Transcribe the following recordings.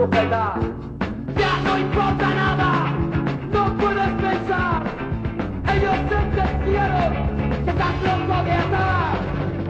sujetar. Ya no importa nada, no puedes pensar. Ellos sentenciaron que estás loco de atar.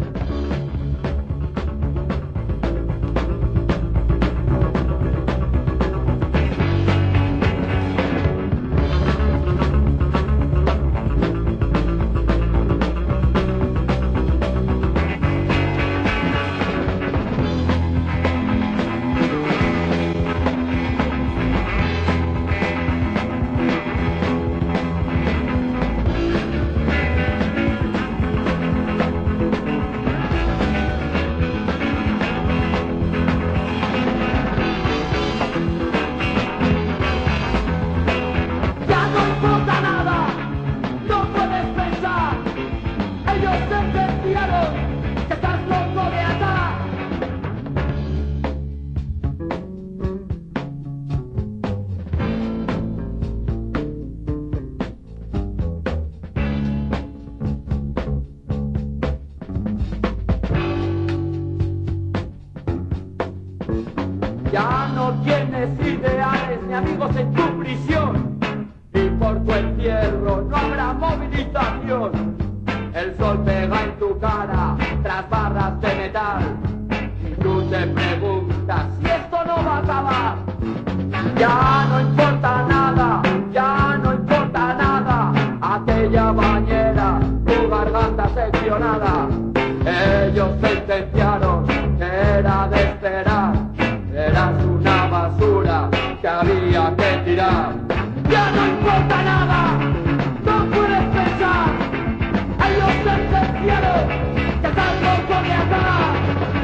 Ya no tienes ideales ni amigos en tu prisión, y por tu encierro no habrá movilización. El sol pega en tu cara tras barras de metal, y tú te preguntas si esto no va a acabar. Ya no importa nada, ya no importa nada, aquella bañera, tu garganta seccionada. Ellos sentenciaron que era de esperar, eras una basura que había que tirar. Ya no importa nada, no puedes pensar. Ellos sentenciaron que estás loco de atar.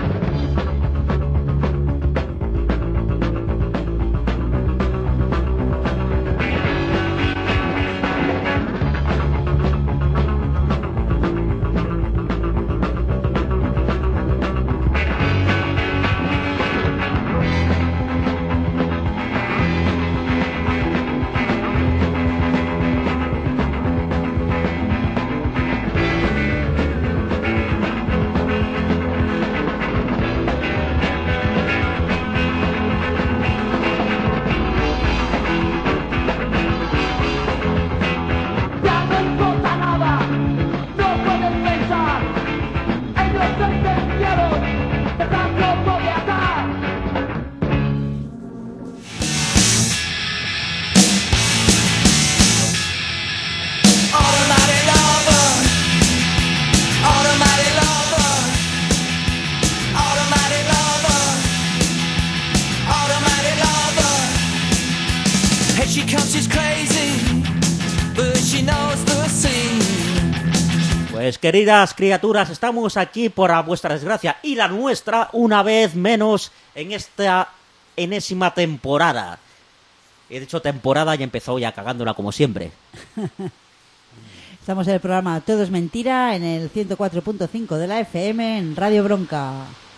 Pues queridas criaturas, estamos aquí por a vuestra desgracia y la nuestra una vez menos en esta enésima temporada. He dicho temporada y empezó ya cagándola como siempre. Estamos en el programa Todo es Mentira en el 104.5 de la FM en Radio Bronca.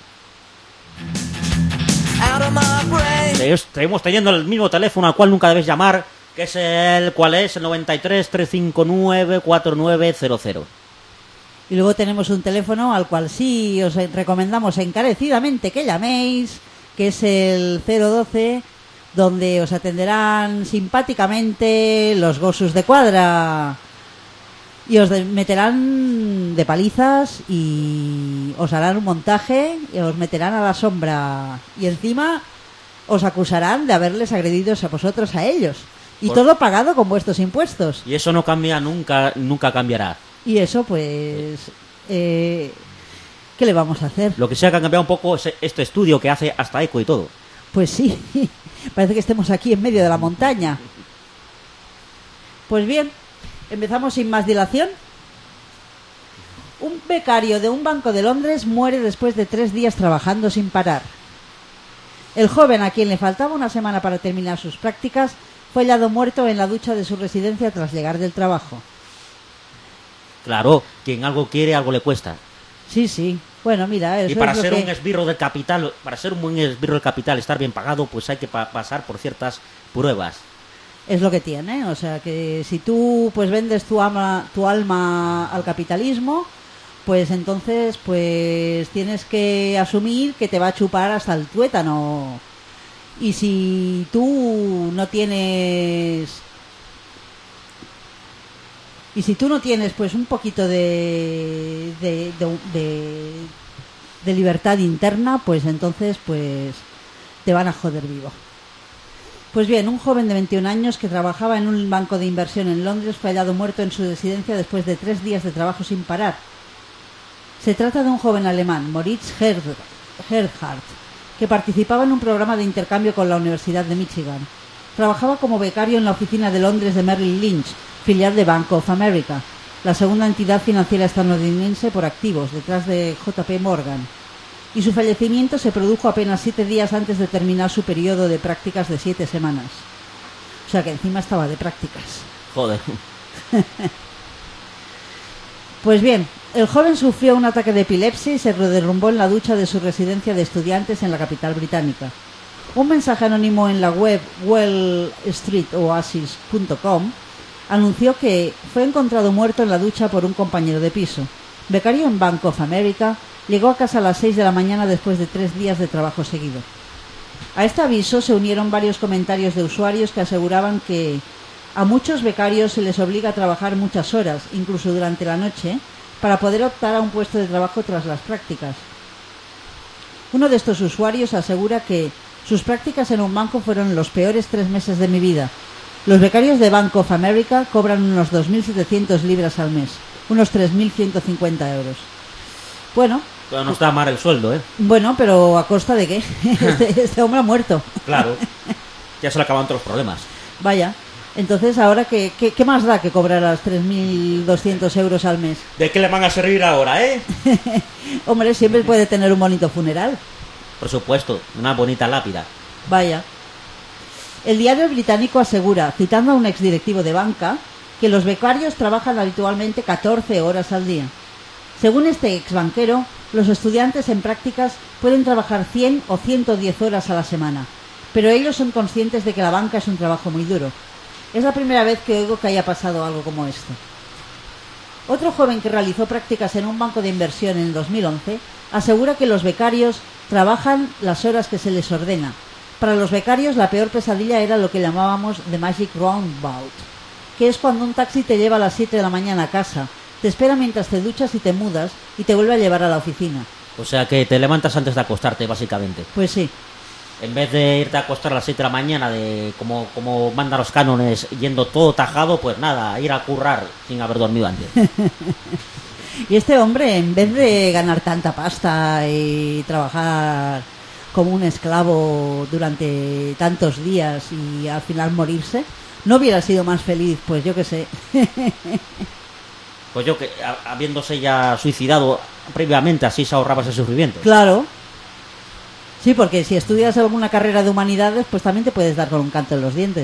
Seguimos teniendo el mismo teléfono al cual nunca debéis llamar, que es el 93 359 4900. Y luego tenemos un teléfono al cual sí os recomendamos encarecidamente que llaméis, que es el 012, donde os atenderán simpáticamente los Gossos de Cuadra y os meterán de palizas y os harán un montaje y os meterán a la sombra y encima os acusarán de haberles agredido a vosotros a ellos. Y todo pagado con vuestros impuestos. Y eso no cambia nunca cambiará. Y eso, pues, ¿qué le vamos a hacer? Lo que sea que ha cambiado un poco es este estudio que hace hasta eco y todo. Pues sí, parece que estemos aquí en medio de la montaña. Pues bien, empezamos sin más dilación. Un becario de un banco de Londres muere después de 3 días trabajando sin parar. El joven, a quien le faltaba una semana para terminar sus prácticas, fue hallado muerto en la ducha de su residencia tras llegar del trabajo. Claro, quien algo quiere, algo le cuesta. Sí. Bueno, mira, eso y para es ser lo que... un esbirro del capital, para ser un buen esbirro del capital, estar bien pagado, pues hay que pasar por ciertas pruebas. Es lo que tiene, o sea que si tú pues vendes tu alma al capitalismo, pues entonces pues tienes que asumir que te va a chupar hasta el tuétano. Y si tú no tienes... Y si tú no tienes pues un poquito de libertad interna, pues entonces pues te van a joder vivo. Pues bien, un joven de 21 años que trabajaba en un banco de inversión en Londres fue hallado muerto en su residencia después de 3 días de trabajo sin parar. Se trata de un joven alemán, Moritz Gerhardt, que participaba en un programa de intercambio con la Universidad de Michigan. Trabajaba como becario en la oficina de Londres de Merrill Lynch, filial de Bank of America, la segunda entidad financiera estadounidense por activos, detrás de JP Morgan. Y su fallecimiento se produjo apenas 7 días antes de terminar su periodo de prácticas de 7 semanas. O sea que encima estaba de prácticas. Joder. Pues bien, el joven sufrió un ataque de epilepsia y se derrumbó en la ducha de su residencia de estudiantes en la capital británica. Un mensaje anónimo en la web wellstreetoasis.com anunció que fue encontrado muerto en la ducha por un compañero de piso. Becario en Bank of America, llegó a casa a las 6 de la mañana después de 3 días de trabajo seguido. A este aviso se unieron varios comentarios de usuarios que aseguraban que a muchos becarios se les obliga a trabajar muchas horas, incluso durante la noche, para poder optar a un puesto de trabajo tras las prácticas. Uno de estos usuarios asegura que sus prácticas en un banco fueron los peores 3 meses de mi vida. Los becarios de Bank of America cobran unos 2.700 libras al mes, unos 3.150 euros. Bueno... Pero no está mal el sueldo, ¿eh? Bueno, pero ¿a costa de qué? Este hombre ha muerto. Claro. Ya se le acaban todos los problemas. Vaya. Entonces, ¿ahora qué más da que cobrar a los 3.200 euros al mes? ¿De qué le van a servir ahora, eh? Hombre, siempre puede tener un bonito funeral. Por supuesto, una bonita lápida. Vaya. El diario británico asegura, citando a un exdirectivo de banca, que los becarios trabajan habitualmente 14 horas al día. Según este exbanquero, los estudiantes en prácticas pueden trabajar 100 o 110 horas a la semana, pero ellos son conscientes de que la banca es un trabajo muy duro. Es la primera vez que oigo que haya pasado algo como esto. Otro joven que realizó prácticas en un banco de inversión en 2011 asegura que los becarios trabajan las horas que se les ordena. Para los becarios la peor pesadilla era lo que llamábamos The Magic Roundabout, que es cuando un taxi te lleva a las 7 de la mañana a casa, te espera mientras te duchas y te mudas y te vuelve a llevar a la oficina. O sea que te levantas antes de acostarte, básicamente. Pues sí. En vez de irte a acostar a las 7 de la mañana, de como mandan los cánones, yendo todo tajado, pues nada, ir a currar sin haber dormido antes. Y este hombre, en vez de ganar tanta pasta y trabajar como un esclavo durante tantos días y al final morirse, ¿no hubiera sido más feliz? Pues yo qué sé. Pues yo que, habiéndose ya suicidado previamente, así se ahorraba ese sufrimiento. Claro. Sí, porque si estudias alguna carrera de humanidades, pues también te puedes dar con un canto en los dientes.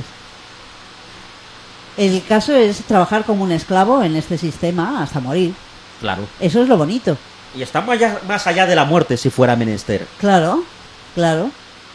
El caso es trabajar como un esclavo en este sistema hasta morir. Claro. Eso es lo bonito. Y está más allá de la muerte, si fuera menester. Claro, claro.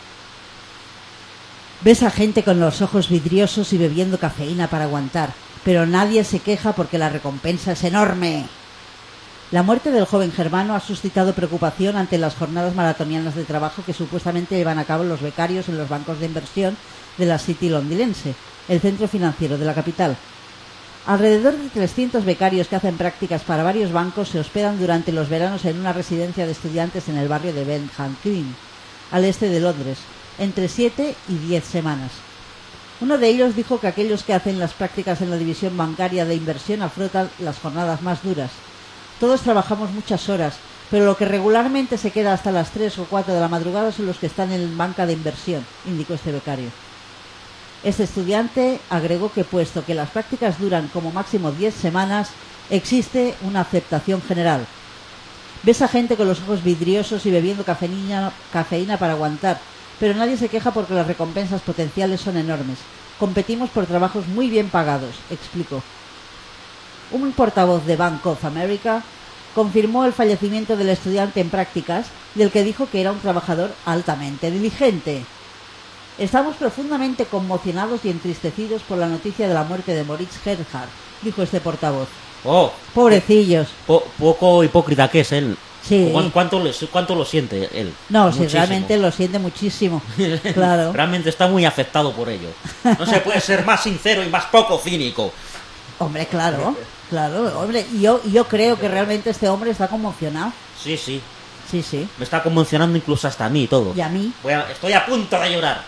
Ves a gente con los ojos vidriosos y bebiendo cafeína para aguantar, pero nadie se queja porque la recompensa es enorme. La muerte del joven germano ha suscitado preocupación ante las jornadas maratonianas de trabajo que supuestamente llevan a cabo los becarios en los bancos de inversión de la City londinense, el centro financiero de la capital. Alrededor de 300 becarios que hacen prácticas para varios bancos se hospedan durante los veranos en una residencia de estudiantes en el barrio de Benham Green, al este de Londres, entre 7 y 10 semanas. Uno de ellos dijo que aquellos que hacen las prácticas en la división bancaria de inversión afrontan las jornadas más duras. Todos trabajamos muchas horas, pero lo que regularmente se queda hasta las 3 o 4 de la madrugada son los que están en banca de inversión, indicó este becario. Este estudiante agregó que, puesto que las prácticas duran como máximo 10 semanas, existe una aceptación general. Ves a gente con los ojos vidriosos y bebiendo cafeína para aguantar, pero nadie se queja porque las recompensas potenciales son enormes. Competimos por trabajos muy bien pagados, explicó. Un portavoz de Bank of America confirmó el fallecimiento del estudiante en prácticas, del que dijo que era un trabajador altamente diligente. Estamos profundamente conmocionados y entristecidos por la noticia de la muerte de Moritz Gerhardt, dijo este portavoz. Oh, pobrecillos. Poco hipócrita que es él. Sí. ¿Cuánto lo siente él? No, Muchísimo. si realmente lo siente muchísimo. Claro. Realmente está muy afectado por ello. No se puede ser más sincero y más poco cínico. Hombre, claro, hombre. Y yo creo que realmente este hombre está conmocionado. Sí, sí. Sí, sí. Me está conmocionando incluso hasta a mí y todo. Y a mí. Estoy a punto de llorar.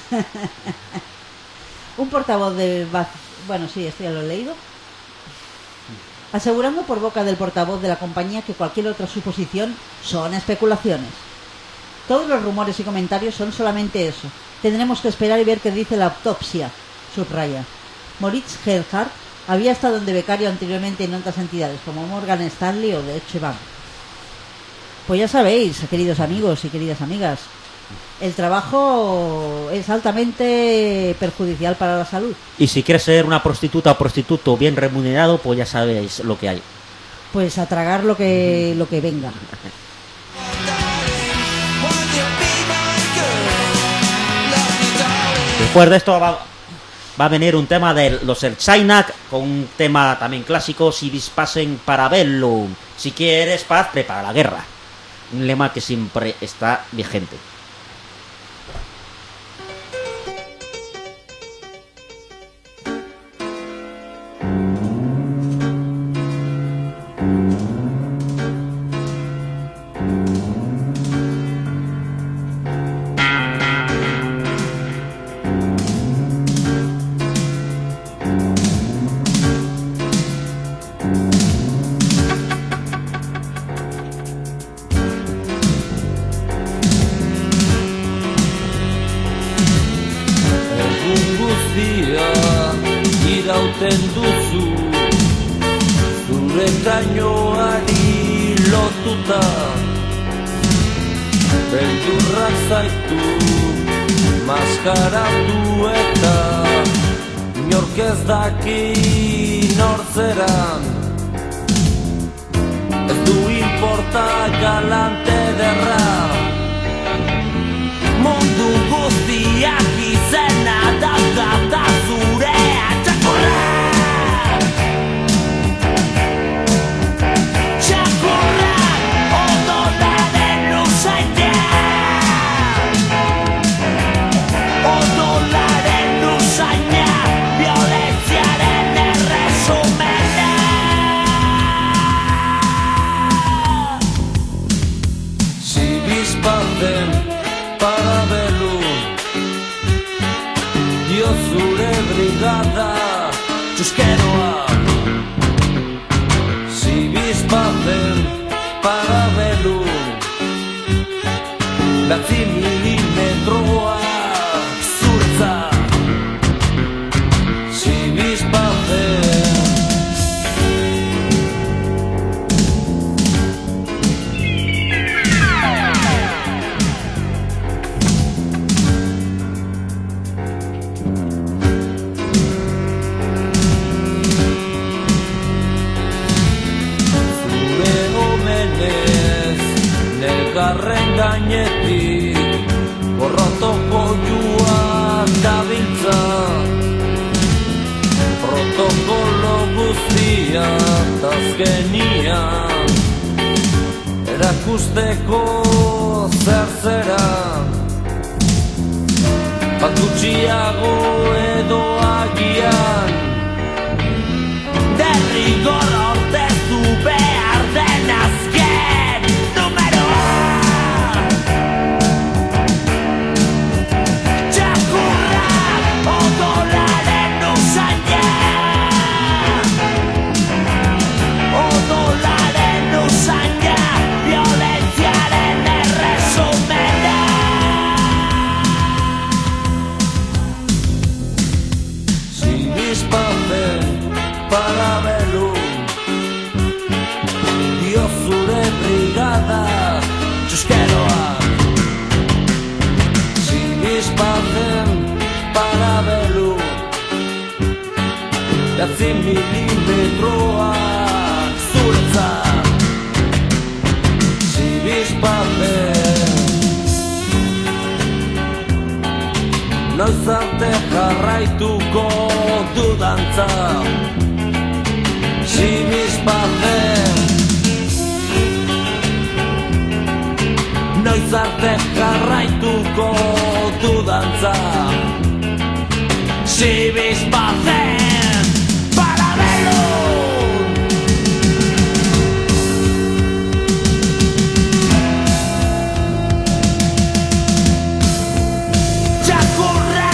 Un portavoz de... Bueno, sí, esto ya lo he leído. Asegurando por boca del portavoz de la compañía que cualquier otra suposición son especulaciones. Todos los rumores y comentarios son solamente eso. Tendremos que esperar y ver qué dice la autopsia, subraya. Moritz Gerhardt había estado de becario anteriormente en otras entidades como Morgan Stanley o Deutsche Bank. Pues ya sabéis, queridos amigos y queridas amigas, el trabajo es altamente perjudicial para la salud. Y si quieres ser una prostituta o prostituto bien remunerado, pues ya sabéis lo que hay. Pues a tragar lo que venga. Después de esto va a venir un tema de los Erchainak, con un tema también clásico, Si vis pacem para bellum. Si quieres paz, prepara la guerra. Un lema que siempre está vigente. irauten duzu zure kainoari lotuta beldurrak zaitu maskaratu eta inork ez daki nortzeran ez du inporta galante derra mundu guztiak izena dauka zure atxakurra txakurra odolaren usainean odolaren usaina violentziaren erresumena si bizpaten parabellum dio zure brigada txuskeroa si bizpaten parabellum 9 milimetroa zurtza si bizpaten garren gainetik borrotoko joak dabiltza protokolo guztiak azkenian erakusteko zer zera bat gutxiago edo agian derrigor ortezu behar den azken txuskeroa si bizpaten parabellum 9 milimetroa zurtza si bizpaten noiz arte jarraituko dudantza si bizpaten gizarte jarraituko du dantza. Si bizpazen parabellum. Txakurra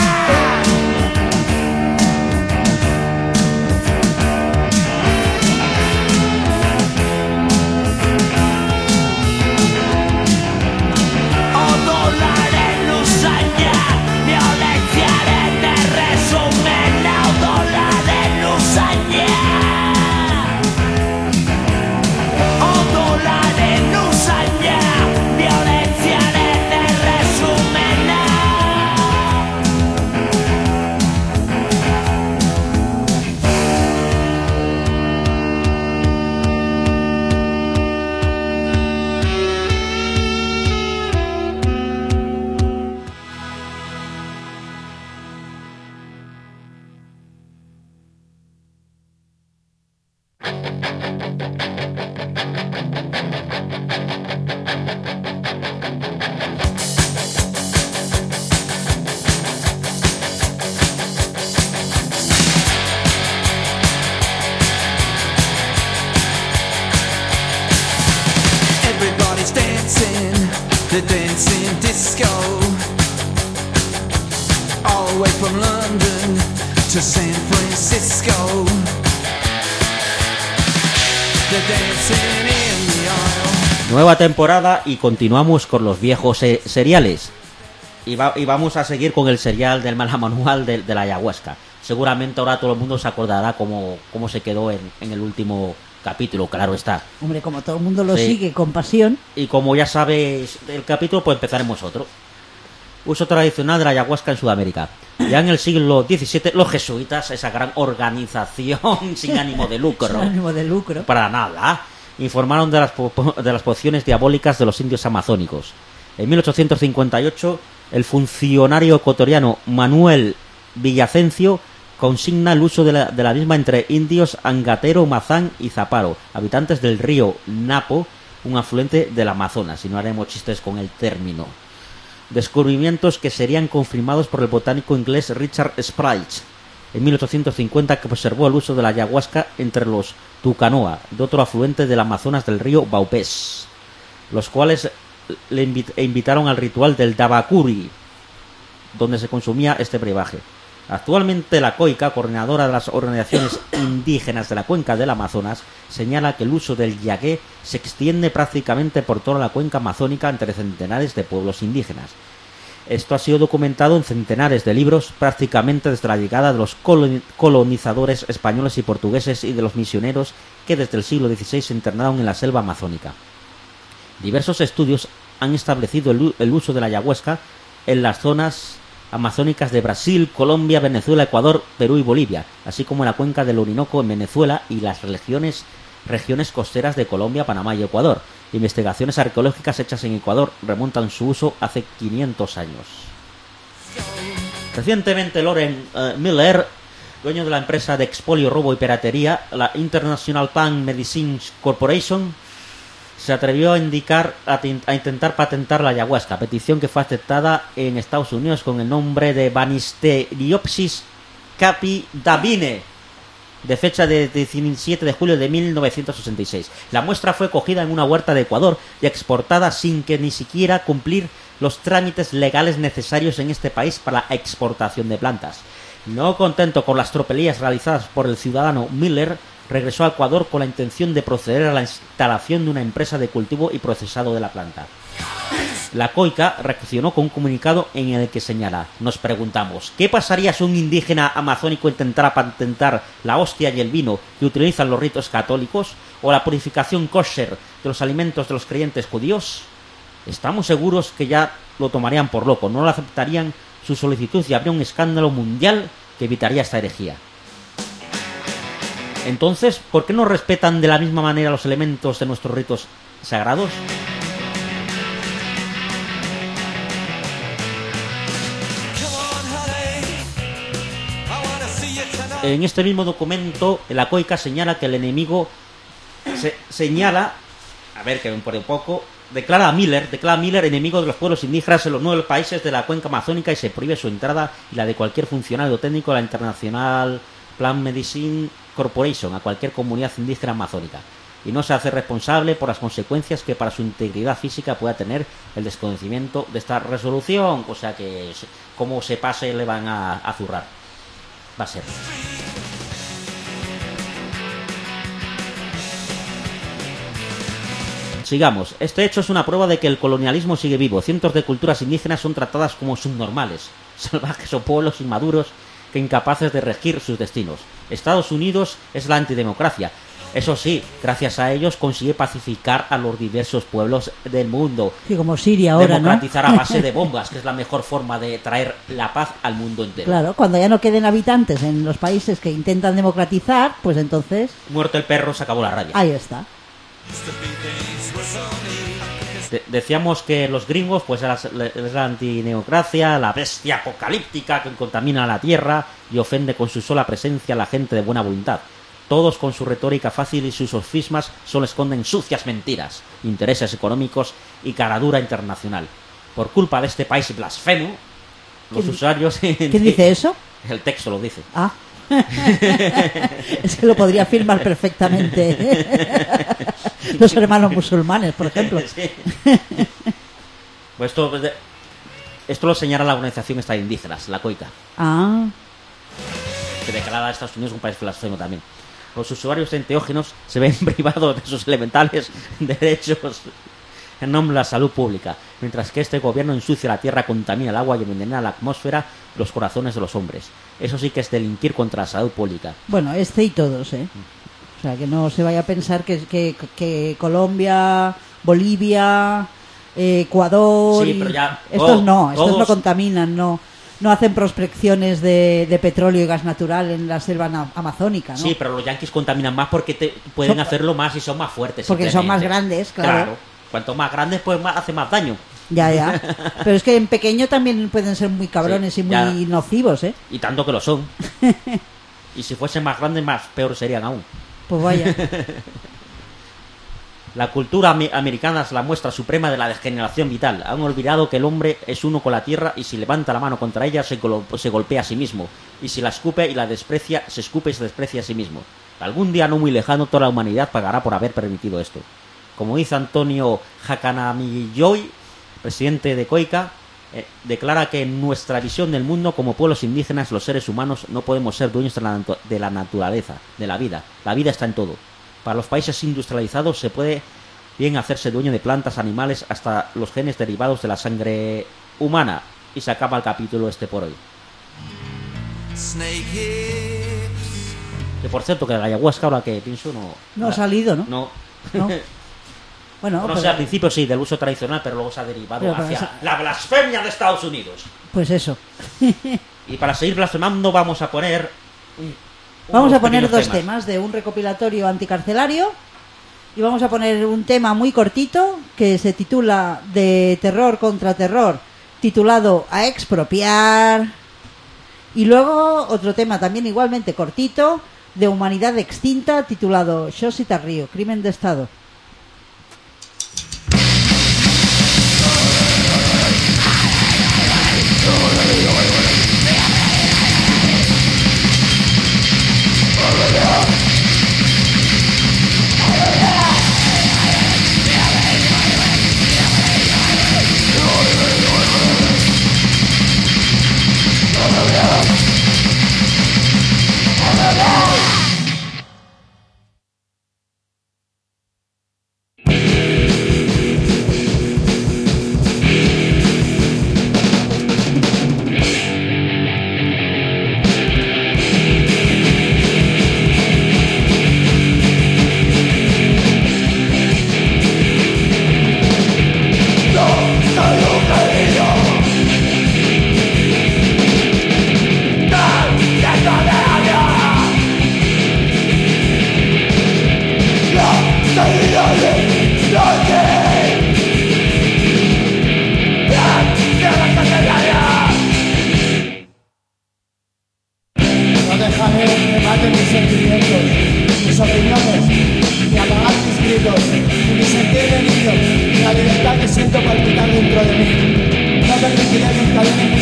odolaren usaina, violentziaren erresumena, odolaren usaina. Odolaren usaina, violentziaren erresumena. Everybody's dancing, the dancing disco. All the way from London to San Francisco. They're dancing in the aisle. Nueva temporada y continuamos con los viejos seriales. Y vamos a seguir con el serial del manual de la ayahuasca. Seguramente ahora todo el mundo se acordará cómo se quedó en el último capítulo, claro está. Hombre, como todo el mundo lo Sí. sigue con pasión. Y como ya sabéis del capítulo, pues empezaremos otro. Uso tradicional de la ayahuasca en Sudamérica. Ya en el siglo XVII, los jesuitas, esa gran organización sin ánimo de lucro, Sin ánimo de lucro. para nada, informaron de las pociones diabólicas de los indios amazónicos. En 1858, el funcionario ecuatoriano Manuel Villavicencio consigna el uso de la misma entre indios Angatero, Mazán y Zaparo, habitantes del río Napo, un afluente del Amazonas, y no haremos chistes con el término. Descubrimientos que serían confirmados por el botánico inglés Richard Sprites en 1850, que observó el uso de la ayahuasca entre los Tucanoa, de otro afluente del Amazonas del río Baupés, los cuales le invitaron al ritual del Dabacuri, donde se consumía este brebaje. Actualmente la COICA, coordinadora de las organizaciones indígenas de la cuenca del Amazonas, señala que el uso del yagué se extiende prácticamente por toda la cuenca amazónica entre centenares de pueblos indígenas. Esto ha sido documentado en centenares de libros prácticamente desde la llegada de los colonizadores españoles y portugueses y de los misioneros que desde el siglo XVI se internaron en la selva amazónica. Diversos estudios han establecido el uso de la ayahuasca en las zonas amazónicas de Brasil, Colombia, Venezuela, Ecuador, Perú y Bolivia, así como en la cuenca del Orinoco en Venezuela y las regiones costeras de Colombia, Panamá y Ecuador. Investigaciones arqueológicas hechas en Ecuador remontan su uso hace 500 años. Recientemente Loren Miller, dueño de la empresa de expolio, robo y piratería, la International Plant Medicines Corporation, se atrevió a intentar patentar la ayahuasca, petición que fue aceptada en Estados Unidos con el nombre de Banisteriopsis capidavine, de fecha de 17 de julio de 1966. La muestra fue cogida en una huerta de Ecuador y exportada sin que ni siquiera cumplir los trámites legales necesarios en este país para la exportación de plantas. No contento con las tropelías realizadas por el ciudadano Miller, regresó a Ecuador con la intención de proceder a la instalación de una empresa de cultivo y procesado de la planta. La COICA reaccionó con un comunicado en el que señala: nos preguntamos, ¿qué pasaría si un indígena amazónico intentara patentar la hostia y el vino que utilizan los ritos católicos o la purificación kosher de los alimentos de los creyentes judíos? Estamos seguros que ya lo tomarían por loco, no lo aceptarían su solicitud y habría un escándalo mundial que evitaría esta herejía. Entonces, ¿por qué no respetan de la misma manera los elementos de nuestros ritos sagrados? En este mismo documento, la COICA señala que el enemigo señala, a ver que ven por un poco, declara Miller enemigo de los pueblos indígenas en los 9 países de la cuenca amazónica y se prohíbe su entrada y la de cualquier funcionario técnico de la International Plant Medicine Corporation a cualquier comunidad indígena amazónica. Y no se hace responsable por las consecuencias que para su integridad física pueda tener el desconocimiento de esta resolución. O sea que, como se pase, le van a zurrar. Va a ser. Sigamos. Este hecho es una prueba de que el colonialismo sigue vivo. Cientos de culturas indígenas son tratadas como subnormales, salvajes o pueblos inmaduros que incapaces de regir sus destinos. Estados Unidos es la antidemocracia. Eso sí, gracias a ellos consigue pacificar a los diversos pueblos del mundo. Sí, como Siria ahora, democratizar ¿no? a base de bombas, que es la mejor forma de traer la paz al mundo entero. Claro, cuando ya no queden habitantes en los países que intentan democratizar, pues entonces... Muerto el perro, se acabó la rabia. Ahí está. Decíamos que los gringos, pues es la antineocracia, la bestia apocalíptica que contamina la tierra y ofende con su sola presencia a la gente de buena voluntad. Todos con su retórica fácil y sus sofismas solo esconden sucias mentiras, intereses económicos y caradura internacional. Por culpa de este país blasfemo, los usuarios... ¿Quién dice eso? El texto lo dice. Ah. Es que lo podría firmar perfectamente. Los hermanos musulmanes, por ejemplo. Sí. Pues esto lo señala la organización esta de indígenas, la COICA. Ah. Que declara a Estados Unidos un país blasfemo también. Los usuarios de enteógenos se ven privados de sus elementales derechos en nombre de la salud pública, mientras que este gobierno ensucia la tierra, contamina el agua y envenena la atmósfera y los corazones de los hombres. Eso sí que es delinquir contra la salud pública. Bueno, y todos, ¿eh? O sea, que no se vaya a pensar que Colombia, Bolivia, Ecuador... Sí, pero ya... Estos no todos... contaminan, no hacen prospecciones de petróleo y gas natural en la selva amazónica, ¿no? Sí, pero los yanquis contaminan más porque pueden hacerlo más y son más fuertes. Porque son más grandes, claro. Cuanto más grandes, pues hace más daño. Ya. Pero es que en pequeño también pueden ser muy cabrones, sí, y muy nocivos, ¿eh? Y tanto que lo son. Y si fuesen más grandes, más peor serían aún. Pues vaya. La cultura americana es la muestra suprema de la degeneración vital. Han olvidado que el hombre es uno con la tierra y si levanta la mano contra ella se golpea a sí mismo. Y si la escupe y la desprecia, se escupe y se desprecia a sí mismo. Algún día no muy lejano toda la humanidad pagará por haber permitido esto. Como dice Antonio Jacanamiyoy, presidente de COICA, declara que en nuestra visión del mundo como pueblos indígenas los seres humanos no podemos ser dueños de la naturaleza, de la vida. La vida está en todo. Para los países industrializados se puede bien hacerse dueño de plantas, animales, hasta los genes derivados de la sangre humana. Y se acaba el capítulo por hoy. Que por cierto, que la ayahuasca, ahora que pienso, no ha salido, ¿no? No. Bueno, no sé, al principio sí, del uso tradicional, pero luego se ha derivado hacia la blasfemia de Estados Unidos. Pues eso. Y para seguir blasfemando vamos a poner... Vamos a poner dos temas de un recopilatorio anticarcelario y vamos a poner un tema muy cortito que se titula De terror contra terror, titulado A expropiar, y luego otro tema también igualmente cortito de humanidad extinta titulado Xochitl Río, crimen de Estado.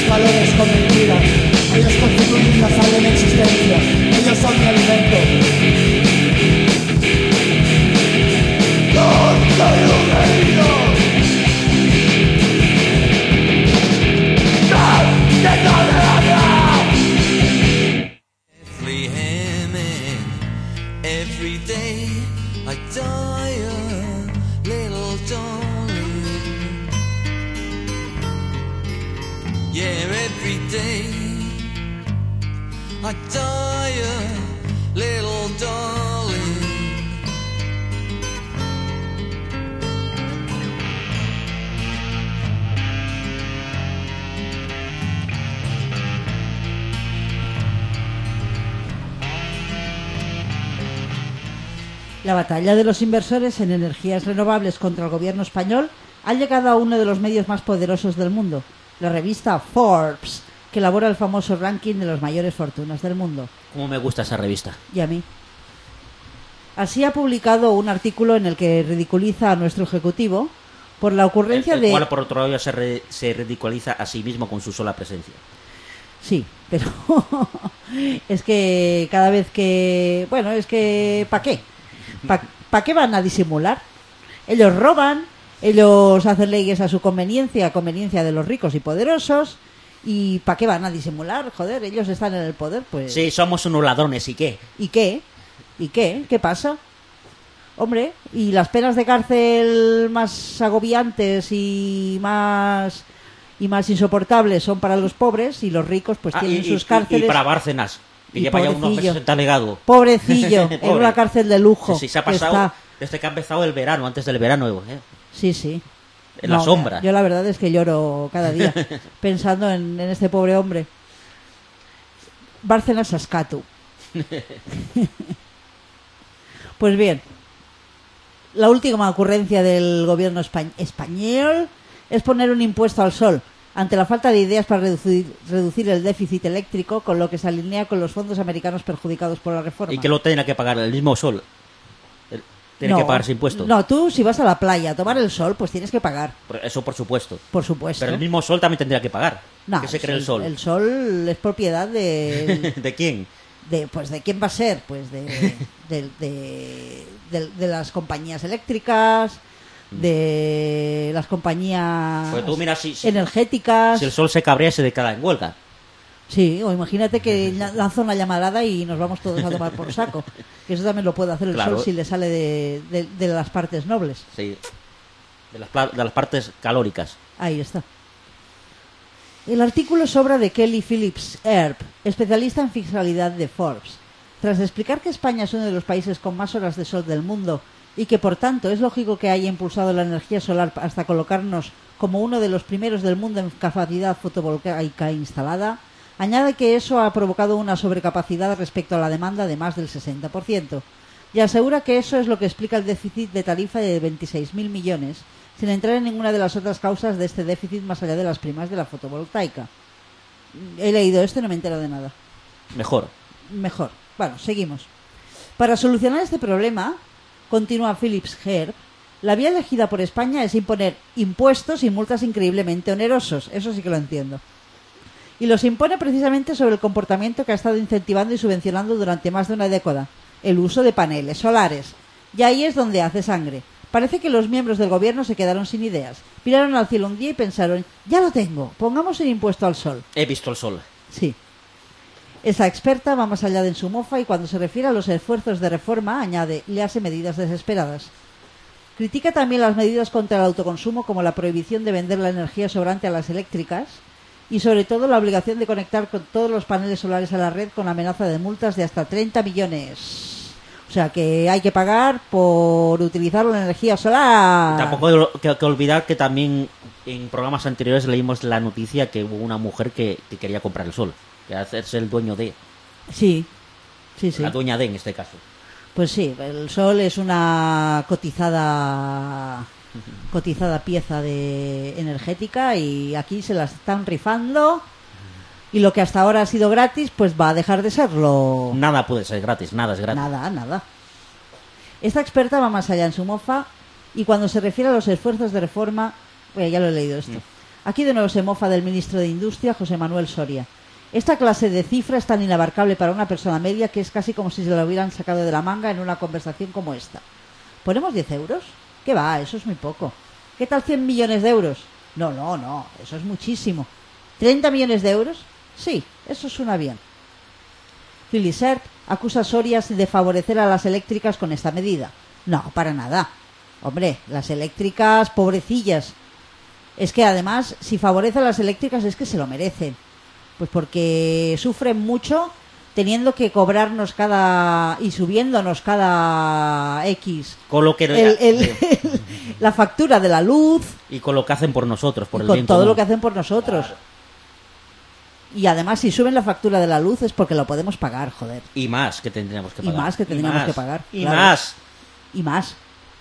valores con mentiras. Ellos con su cruz salen existencia. Ellos son mi alimento. Bethlehem, every day I die a little darling. Yeah, every day I die a little darling. La batalla de los inversores en energías renovables contra el gobierno español ha llegado a uno de los medios más poderosos del mundo, la revista Forbes, que elabora el famoso ranking de las mayores fortunas del mundo. Cómo me gusta esa revista. Y a mí. Así ha publicado un artículo en el que ridiculiza a nuestro ejecutivo por la ocurrencia el de... cual, por otro lado, se ridiculiza a sí mismo con su sola presencia. Sí, pero es que cada vez que... Bueno, es que ¿para qué? ¿Para qué van a disimular? Ellos roban, ellos hacen leyes a su conveniencia, a conveniencia de los ricos y poderosos, y ¿para qué van a disimular? Joder, ellos están en el poder, pues... Sí, somos unos ladrones, ¿y qué? ¿Y qué? ¿Y qué? ¿Qué pasa? Hombre, y las penas de cárcel más agobiantes y más insoportables son para los pobres, y los ricos pues tienen sus cárceles... Y para Bárcenas, que Y lleva ya unos pobrecillo. meses legado. Pobrecillo, en Pobre. una cárcel de lujo. Sí, se ha que pasado está- desde que ha empezado el verano, antes del verano, Sí, sí. en la sombra. Yo la verdad es que lloro cada día pensando en este pobre hombre. Bárcenas Saskatu. Pues bien, la última ocurrencia del gobierno español es poner un impuesto al sol, ante la falta de ideas para reducir el déficit eléctrico, con lo que se alinea con los fondos americanos perjudicados por la reforma. Y que lo tenga que pagar el mismo sol. Tiene que pagar ese impuesto. No, tú si vas a la playa a tomar el sol, pues tienes que pagar, Eso por supuesto. por supuesto. Pero el mismo sol también tendría que pagar. No, ¿Qué se cree el sol? El sol es propiedad de... ¿De quién? pues de quién va a ser, pues de las compañías eléctricas, de las compañías Pues tú mira, si energéticas. el sol se cabrea, se declara en huelga. Sí, o imagínate que lanza una llamarada y nos vamos todos a tomar por saco. Que eso también lo puede hacer el Claro. sol si le sale de las partes nobles. Sí. De las partes calóricas. Ahí está. El artículo es obra de Kelly Phillips Earp, especialista en fiscalidad de Forbes. Tras explicar que España es uno de los países con más horas de sol del mundo y que por tanto es lógico que haya impulsado la energía solar hasta colocarnos como uno de los primeros del mundo en capacidad fotovoltaica instalada, añade que eso ha provocado una sobrecapacidad respecto a la demanda de más del 60%, y asegura que eso es lo que explica el déficit de tarifa de 26.000 millones, sin entrar en ninguna de las otras causas de este déficit más allá de las primas de la fotovoltaica. He leído esto y no me entero de nada. Mejor. Bueno, seguimos. Para solucionar este problema, continúa Phillips Herb, la vía elegida por España es imponer impuestos y multas increíblemente onerosos. Eso sí que lo entiendo. Y los impone precisamente sobre el comportamiento que ha estado incentivando y subvencionando durante más de una década: el uso de paneles solares. Y ahí es donde hace sangre. Parece que los miembros del gobierno se quedaron sin ideas. Miraron al cielo un día y pensaron: ya lo tengo, pongamos el impuesto al sol. He visto el sol. Sí. Esa experta va más allá de en su mofa y cuando se refiere a los esfuerzos de reforma, añade, le hace medidas desesperadas. Critica también las medidas contra el autoconsumo, como la prohibición de vender la energía sobrante a las eléctricas y sobre todo la obligación de conectar con todos los paneles solares a la red con la amenaza de multas de hasta 30 millones. O sea que hay que pagar por utilizar la energía solar. Tampoco hay que olvidar que también en programas anteriores leímos la noticia que hubo una mujer que quería comprar el sol, que hacerse el dueño de... Sí, sí, sí. La dueña de, en este caso. Pues sí, el sol es una cotizada pieza de energética y aquí se la están rifando y lo que hasta ahora ha sido gratis pues va a dejar de serlo. Nada puede ser gratis, nada es gratis. Nada. Esta experta va más allá en su mofa y cuando se refiere a los esfuerzos de reforma, ya lo he leído esto, Aquí de nuevo se mofa del ministro de Industria, José Manuel Soria. Esta clase de cifra es tan inabarcable para una persona media que es casi como si se la hubieran sacado de la manga en una conversación como esta. ¿Ponemos 10 euros? ¿Qué va? Eso es muy poco. ¿Qué tal 100 millones de euros? No, eso es muchísimo. ¿30 millones de euros? Sí, eso suena bien. Filisert acusa a Soria de favorecer a las eléctricas con esta medida. No, para nada. Hombre, las eléctricas, pobrecillas. Es que además, si favorece a las eléctricas es que se lo merecen. Pues porque sufren mucho teniendo que cobrarnos y subiéndonos cada X Con lo que la factura de la luz y con lo que hacen por nosotros, por y el con bien todo común. lo que hacen por nosotros. Claro. Y además si suben la factura de la luz es porque lo podemos pagar, joder. Y más que tendríamos que Y pagar. más que tendríamos que pagar, Y claro. más. Y más.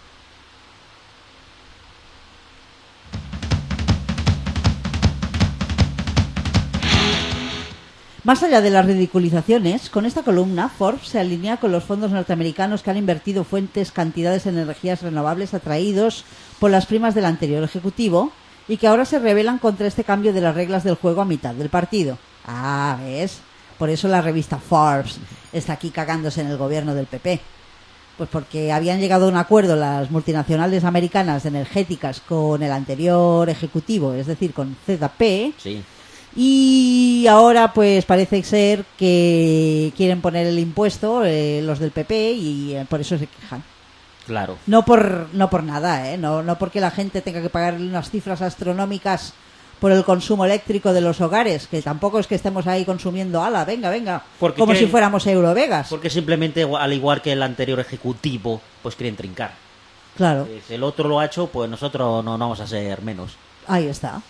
Más allá de las ridiculizaciones, con esta columna, Forbes se alinea con los fondos norteamericanos que han invertido fuentes cantidades en energías renovables atraídos por las primas del anterior ejecutivo y que ahora se rebelan contra este cambio de las reglas del juego a mitad del partido. Ah, ¿ves? Por eso la revista Forbes está aquí cagándose en el gobierno del PP. Pues porque habían llegado a un acuerdo las multinacionales americanas energéticas con el anterior ejecutivo, es decir, con ZP. Sí. Y ahora pues parece ser que quieren poner el impuesto los del PP y por eso se quejan. Claro. No por nada, no porque la gente tenga que pagar unas cifras astronómicas por el consumo eléctrico de los hogares, que tampoco es que estemos ahí consumiendo venga, Porque como creen- si fuéramos Eurovegas. Porque simplemente, al igual que el anterior ejecutivo, pues quieren trincar. Claro, Si el otro lo ha hecho, pues nosotros no vamos a ser menos. ahí está.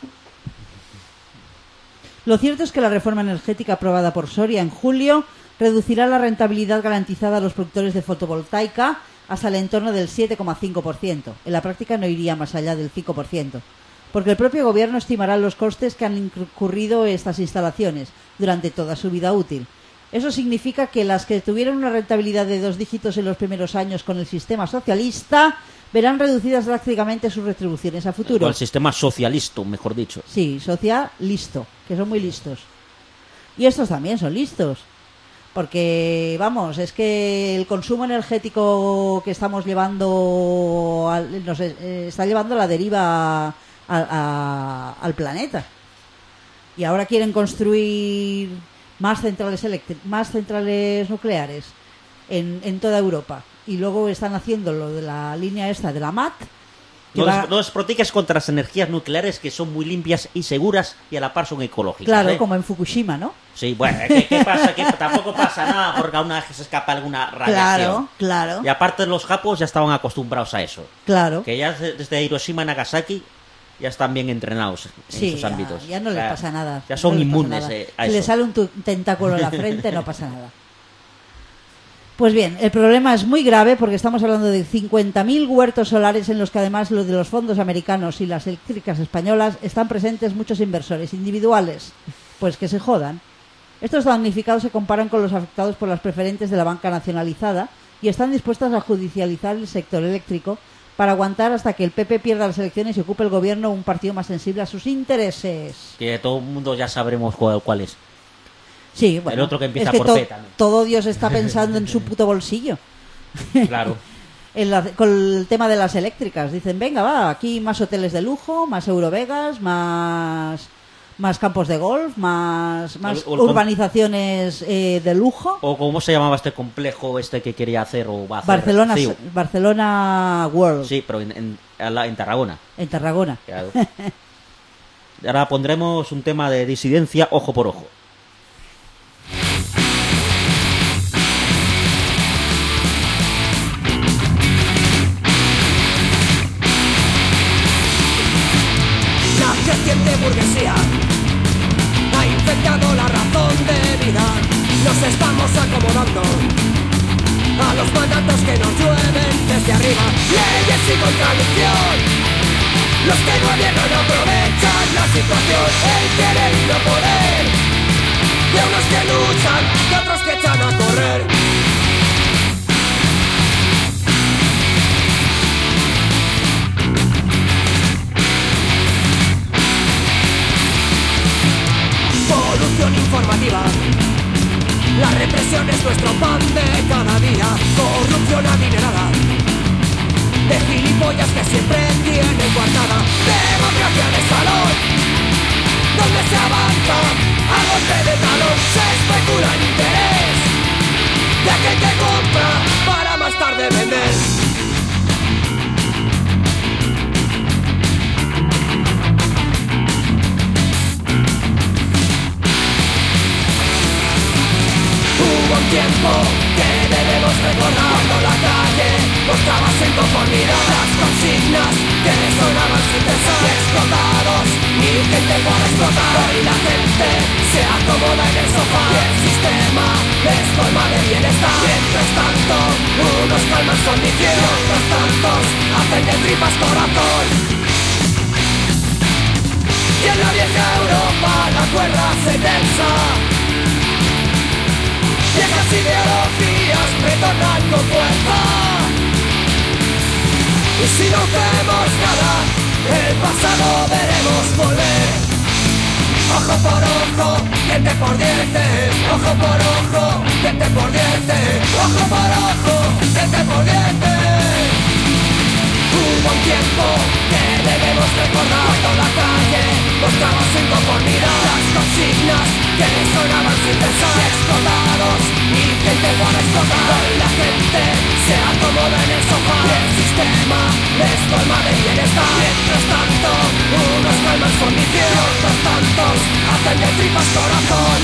Lo cierto es que la reforma energética aprobada por Soria en julio reducirá la rentabilidad garantizada a los productores de fotovoltaica hasta el entorno del 7,5%. En la práctica no iría más allá del 5%, porque el propio gobierno estimará los costes que han incurrido estas instalaciones durante toda su vida útil. Eso significa que las que tuvieron una rentabilidad de 2 dígitos en los primeros años con el sistema socialista verán reducidas drásticamente sus retribuciones a futuro. O el sistema socialista, mejor dicho. Sí, listo, que son muy listos. Y estos también son listos. Porque, vamos, es que el consumo energético que estamos llevando nos está llevando a la deriva al planeta. Y ahora quieren construir más centrales nucleares en toda Europa. Y luego están haciendo lo de la línea esta de la MAT. que va- No os proteges contra las energías nucleares, que son muy limpias y seguras y a la par son ecológicas. Claro, ¿eh? como en Fukushima, ¿no? Sí, bueno, ¿qué pasa? Que tampoco pasa nada porque a una vez se escapa alguna radiación. Claro, Y aparte los japos ya estaban acostumbrados a eso. claro. Que ya desde Hiroshima y Nagasaki ya están bien entrenados en Sí, esos ámbitos. ya no O les sea, pasa nada. Ya son no les pasa inmunes nada. a Si eso. le sale un tentáculo en la frente, no pasa nada. Pues bien, el problema es muy grave porque estamos hablando de 50.000 huertos solares en los que además los de los fondos americanos y las eléctricas españolas están presentes muchos inversores individuales. Pues que se jodan. Estos damnificados se comparan con los afectados por las preferentes de la banca nacionalizada y están dispuestos a judicializar el sector eléctrico para aguantar hasta que el PP pierda las elecciones y ocupe el gobierno un partido más sensible a sus intereses. Que todo el mundo ya sabremos cuál es. Sí, bueno, El otro que empieza es que por P también. todo Dios está pensando en su puto bolsillo. Claro. Con el tema de las eléctricas. Dicen, venga, va, aquí más hoteles de lujo, más Eurovegas, más campos de golf, más O el urbanizaciones de lujo. O cómo se llamaba este complejo que quería hacer o va a hacer. Barcelona World, Sí, pero en Tarragona. en Tarragona. Claro. Y ahora pondremos un tema de disidencia ojo por ojo. La creciente burguesía ha infectado la razón de vida. Nos estamos acomodando a los mandatos que nos llueven desde arriba. Leyes y contradicción. Los que gobiernan aprovechan la situación. El querer y no poder de unos que luchan, de otros que echan a correr. llamativa. La represión es nuestro pan de cada día. Corrupción adinerada de gilipollas que siempre tienen coartada. Democracia de salón, donde se avanza a golpe de talón. Se especula el interés de aquel que compra para más tarde vender. Hubo un tiempo que debemos recordar, cuando la calle mostraba su inconformidad. Las consignas que sonaban sin pensar, explotados y gente por explotar. Hoy la gente se acomoda en el sofá y el sistema les colma de bienestar. Mientras tanto, unos calman su ambición y otros tantos hacen de tripas corazón. Y en la vieja Europa la cuerda se tensa. Viejas ideologías retornan con fuerza. Y si no hacemos nada, el pasado veremos volver. Ojo por ojo, diente por diente. Ojo por ojo, diente por diente. Ojo por ojo, diente por diente. Hubo un tiempo que debemos recordar, cuando la calle mostraba su inconformidad. Las consignas que sonaban sin pensar, explotados y gente por explotar. Hoy la gente se acomoda en el sofá y el sistema les colma de bienestar. Mientras tanto, unos calman su ambición y otros tantos hacen de tripas corazón.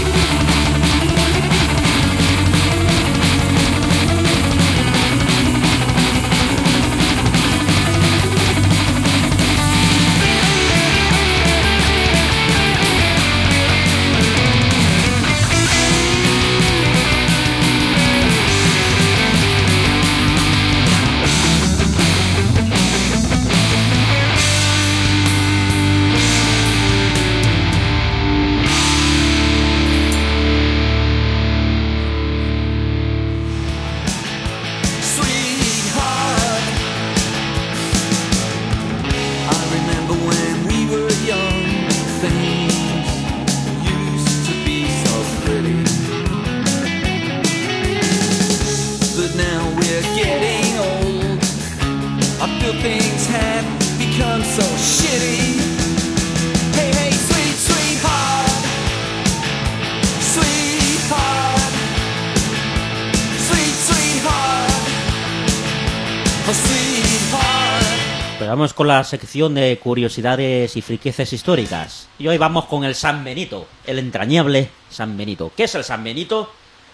Vamos con la sección de curiosidades y friqueces históricas. Y hoy vamos con el San Benito, el entrañable San Benito. ¿Qué es el San Benito?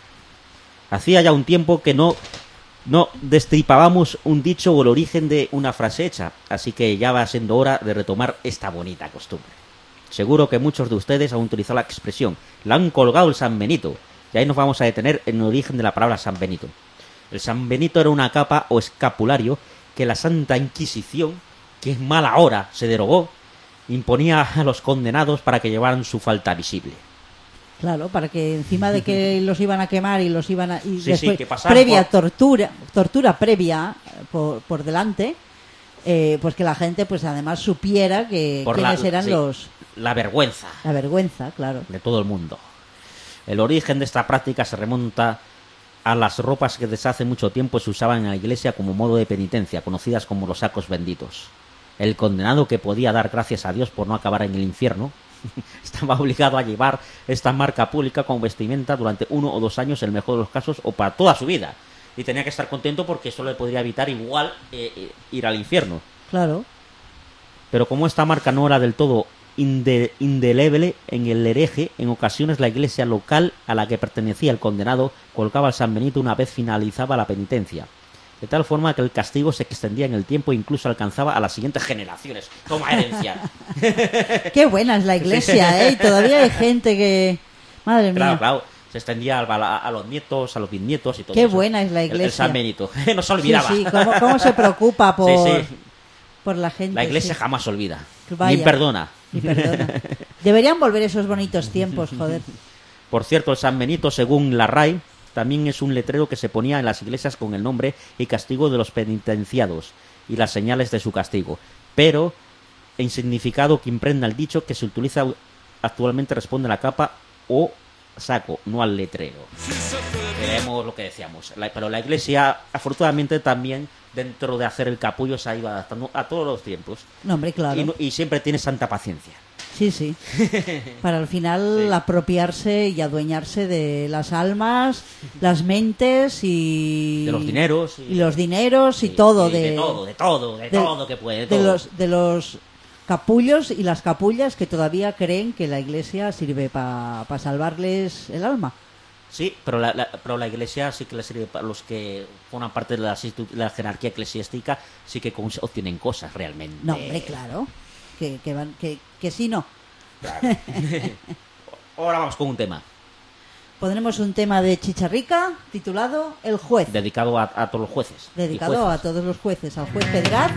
Hacía ya un tiempo que no destripábamos un dicho o el origen de una frase hecha, así que ya va siendo hora de retomar esta bonita costumbre. Seguro que muchos de ustedes han utilizado la expresión "le han colgado el San Benito", y ahí nos vamos a detener en el origen de la palabra San Benito. El San Benito era una capa o escapulario que la Santa Inquisición, que es mala hora, se derogó, imponía a los condenados para que llevaran su falta visible. Claro, para que encima de que los iban a quemar y los iban a... Y sí, después, sí, que pasaran previa por... tortura previa por delante, pues que la gente pues además supiera que quiénes eran los... La vergüenza. La vergüenza, claro. De todo el mundo. El origen de esta práctica se remonta a las ropas que desde hace mucho tiempo se usaban en la iglesia como modo de penitencia, conocidas como los sacos benditos. El condenado, que podía dar gracias a Dios por no acabar en el infierno, estaba obligado a llevar esta marca pública como vestimenta durante 1 o 2 años, en el mejor de los casos, o para toda su vida. Y tenía que estar contento porque eso le podría evitar igual ir al infierno. Claro. Pero como esta marca no era del todo indeleble en el hereje, en ocasiones la iglesia local a la que pertenecía el condenado colgaba al San Benito una vez finalizaba la penitencia, de tal forma que el castigo se extendía en el tiempo e incluso alcanzaba a las siguientes generaciones. Toma herencia. Qué buena es la iglesia, ¿eh? Y todavía hay gente que... Madre mía. Claro. Se extendía a los nietos, a los bisnietos y todo. Qué eso. buena es la iglesia. El San Benito. No se olvidaba. Sí, ¿Cómo se preocupa por... Sí. Por la gente. La iglesia jamás olvida. Vaya, ni perdona. Deberían volver esos bonitos tiempos, joder. Por cierto, el San Benito, según la RAI, también es un letrero que se ponía en las iglesias con el nombre y castigo de los penitenciados y las señales de su castigo. Pero en significado que imprenda el dicho que se utiliza actualmente responde a la capa o saco, no al letrero. Veremos lo que decíamos. Pero la Iglesia, afortunadamente, también dentro de hacer el capullo se ha ido adaptando a todos los tiempos. No, hombre, claro. Y siempre tiene santa paciencia. Sí. Para al final apropiarse y adueñarse de las almas, las mentes y... De los dineros. Y los dineros y todo. De todo que puede. De los capullos y las capullas que todavía creen que la Iglesia sirve para salvarles el alma. Sí, pero la Iglesia sí que le sirve para los que forman parte de la jerarquía eclesiástica, sí que obtienen cosas realmente. No, hombre, claro. Que sí, no. Claro. Ahora vamos con un tema. Pondremos un tema de Chicharrica titulado El Juez. Dedicado a todos los jueces. Dedicado a todos los jueces. Al juez Pedraz.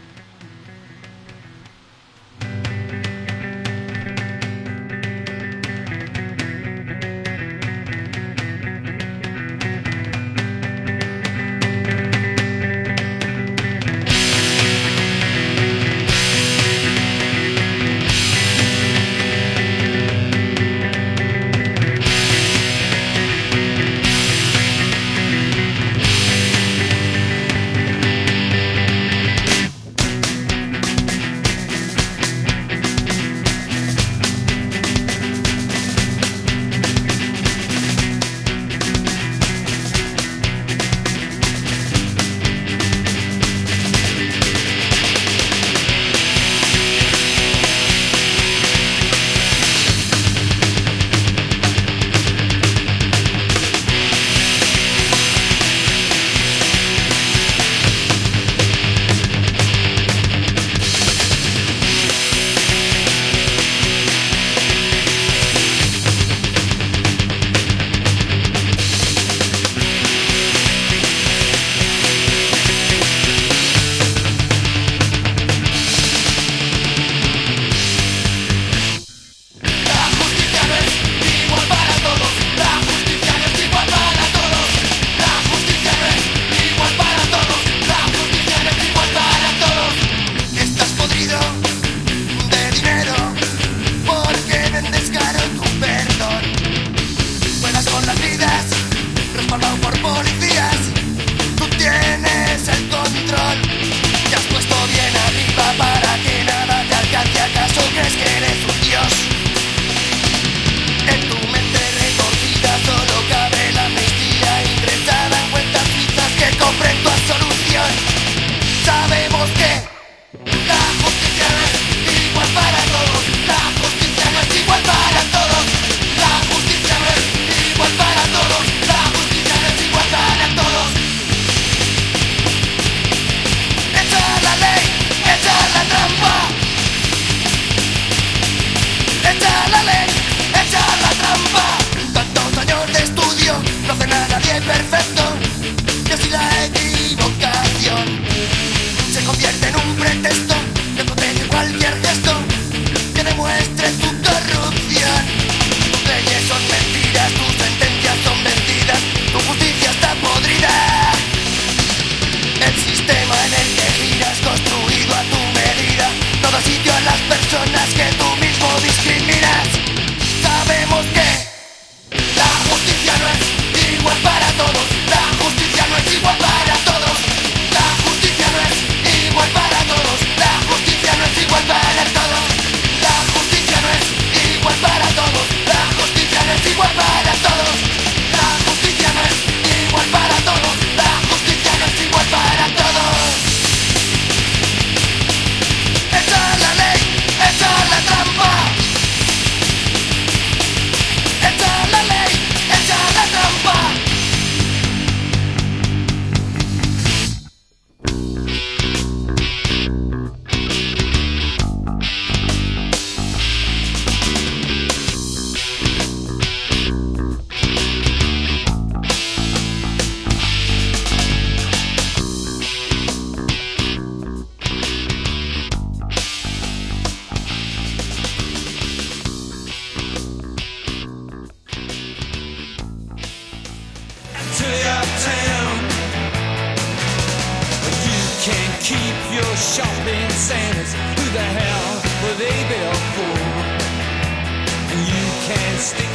shopping centers, who the hell were they built for? And you can't stick your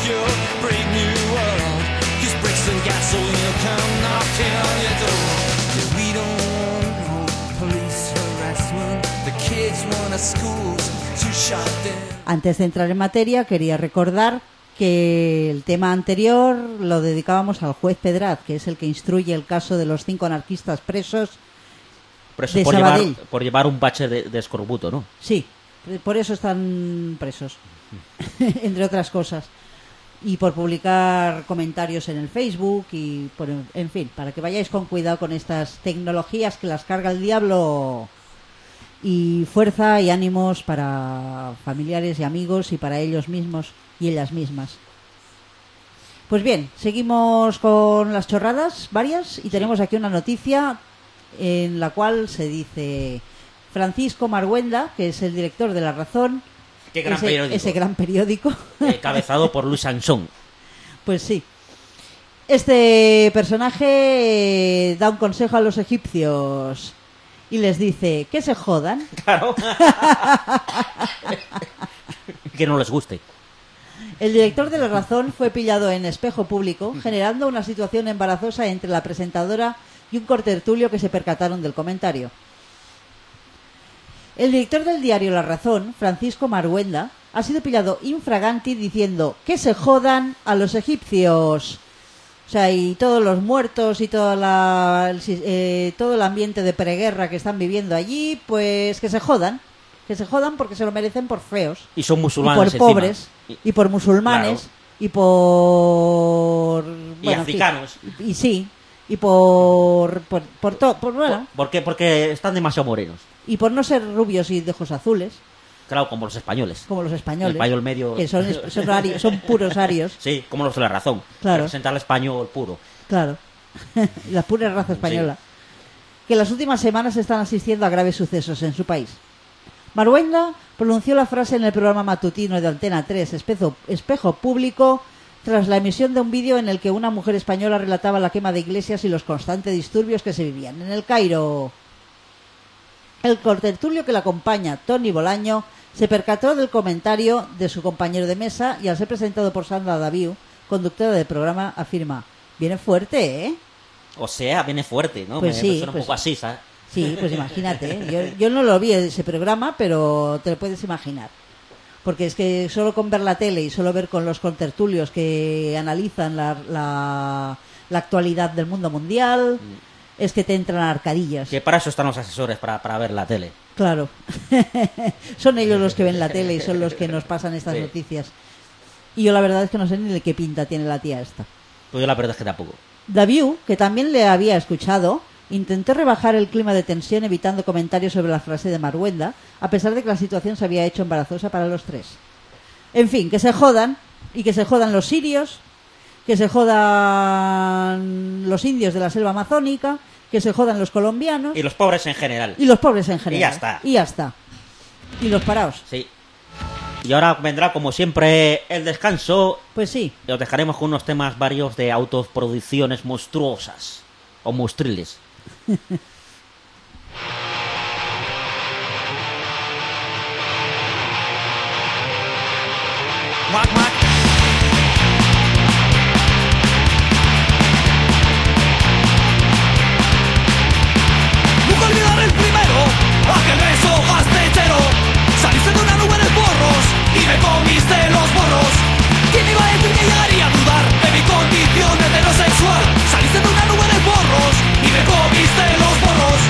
your brave new world. 'Cause bricks and gasoline will come knocking on your door. Yeah, we don't want no police harassment. The kids want our schools to shut down. Antes de entrar en materia, quería recordar que el tema anterior lo dedicábamos al juez Pedraz, que es el que instruye el caso de los 5 anarquistas presos de Sabadell. Por llevar un bache de escorbuto, ¿no? Sí, por eso están presos, entre otras cosas. Y por publicar comentarios en el Facebook y en fin, para que vayáis con cuidado con estas tecnologías que las carga el diablo. Y fuerza y ánimos para familiares y amigos y para ellos mismos y ellas mismas. Pues bien, seguimos con las chorradas varias y tenemos aquí una noticia en la cual se dice: Francisco Marguenda, que es el director de La Razón, ese gran periódico, cabezado por Luis Sansón. Pues sí. Este personaje da un consejo a los egipcios y les dice que se jodan. Claro. Que no les guste. El director de La Razón fue pillado en espejo público, generando una situación embarazosa entre la presentadora y un contertulio que se percataron del comentario. El director del diario La Razón, Francisco Marguenda, ha sido pillado infraganti diciendo que se jodan a los egipcios. O sea, y todos los muertos y todo el ambiente de preguerra que están viviendo allí, pues que se jodan porque se lo merecen por feos. Y son musulmanes y por pobres, y por musulmanes, claro. Y por... Y africanos. Y sí, y por todo, bueno. ¿Por qué? Porque están demasiado morenos. Y por no ser rubios y de ojos azules. Claro, como los españoles. El español medio... Que son puros arios. Sí, como los de La Razón. Claro. Representan al español puro. Claro. La pura raza española. Sí. Que en las últimas semanas están asistiendo a graves sucesos en su país. Marguenda pronunció la frase en el programa matutino de Antena 3, Espejo Público, tras la emisión de un vídeo en el que una mujer española relataba la quema de iglesias y los constantes disturbios que se vivían en El Cairo. El contertulio que la acompaña, Tony Bolaño, se percató del comentario de su compañero de mesa y al ser presentado por Sandra Daviu, conductora del programa, afirma: viene fuerte, ¿eh? O sea, viene fuerte, ¿no? Pues sí, suena un poco así, ¿sabes? Sí, pues imagínate, ¿eh? Yo no lo vi ese programa, pero te lo puedes imaginar. Porque es que solo con ver la tele y solo ver con los contertulios que analizan la actualidad del mundo mundial, es que te entran arcadillas. Que para eso están los asesores, para ver la tele. Claro. Son ellos los que ven la tele y son los que nos pasan estas noticias. Y yo la verdad es que no sé ni de qué pinta tiene la tía esta. Pues yo la verdad es que tampoco. Daviu, que también le había escuchado, intentó rebajar el clima de tensión evitando comentarios sobre la frase de Marguenda, a pesar de que la situación se había hecho embarazosa para los tres. En fin, que se jodan, y que se jodan los sirios, que se jodan los indios de la selva amazónica, que se jodan los colombianos. Y los pobres en general. Y los pobres en general. Y ya está. Y ya está. Y los paraos. Sí. Y ahora vendrá, como siempre, el descanso. Pues sí. Y os dejaremos con unos temas varios de autoproducciones monstruosas. O monstriles. Mac, Mac. Nunca olvidar el primero, aquel beso gastechero. Saliste de una nube de porros y me comiste los borros. ¿Quién iba a decir que llegaría a dudar de mi condición heterosexual? Saliste de una nube de porros y me comiste los borros.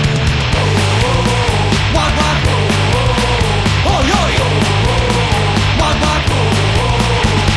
Guac, guac. Oy, oy. Guac, guac.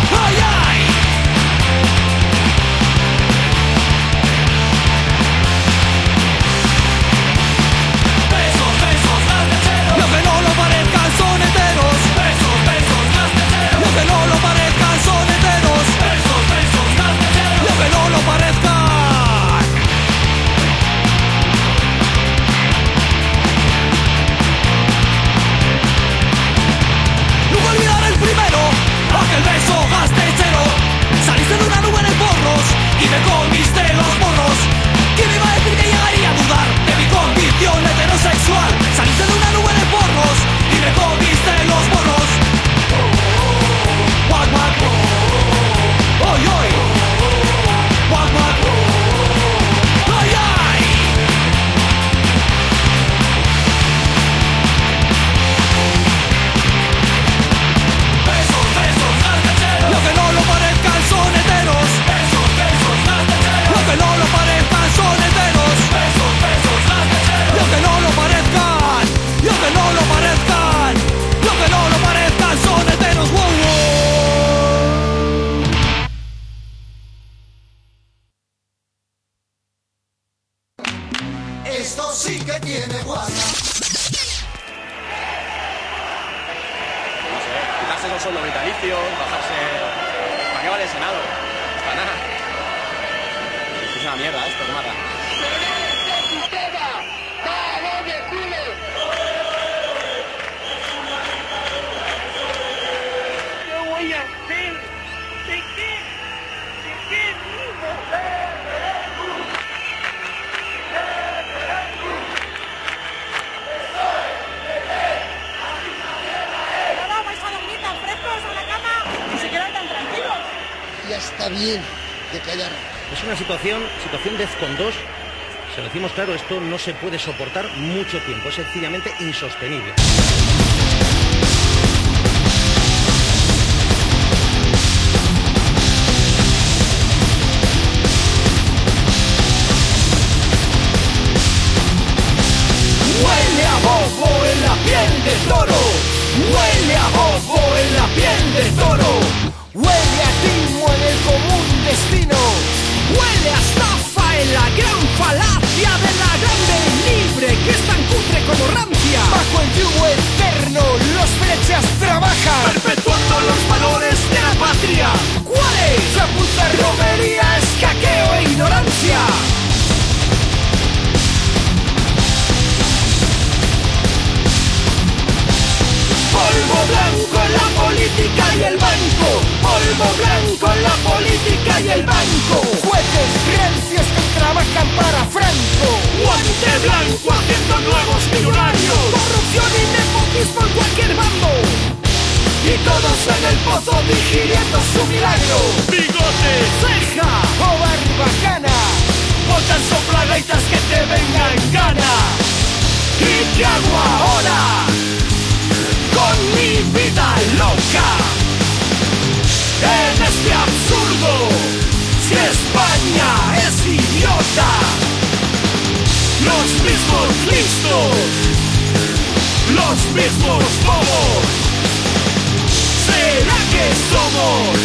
pasarse... ¿Para qué vale el Senado? Para nada. Es una mierda esto, que mata. ¿Qué voy a hacer? ¿De qué? ¿De qué vivo? Ya está bien de callar. Es una situación DEFCON 2. Se lo decimos claro, esto no se puede soportar mucho tiempo, es sencillamente insostenible. Huele a bobo en la piel de toro. Huele a bobo en la piel de toro. Huele a timo en el común destino. Huele a estafa en la gran falacia de la grande libre que es tan cutre como rancia. Bajo el yugo eterno los flechas trabajan, perpetuando los valores de la patria. ¿Cuáles? La puta romería, escaqueo e ignorancia. Polvo blanco en la política y el banco. Polvo blanco en la política y el banco. Jueces rancios que trabajan para Franco. Guante blanco haciendo nuevos millonarios. Corrupción y nepotismo en cualquier bando. Y todos en el pozo digiriendo su milagro. Bigote, ceja o barbacana. Botan soplagaitas que te vengan gana. ¿Y qué hago ahora? Con mi vida loca, en este absurdo, si España es idiota, los mismos listos, los mismos bobos, ¿será que somos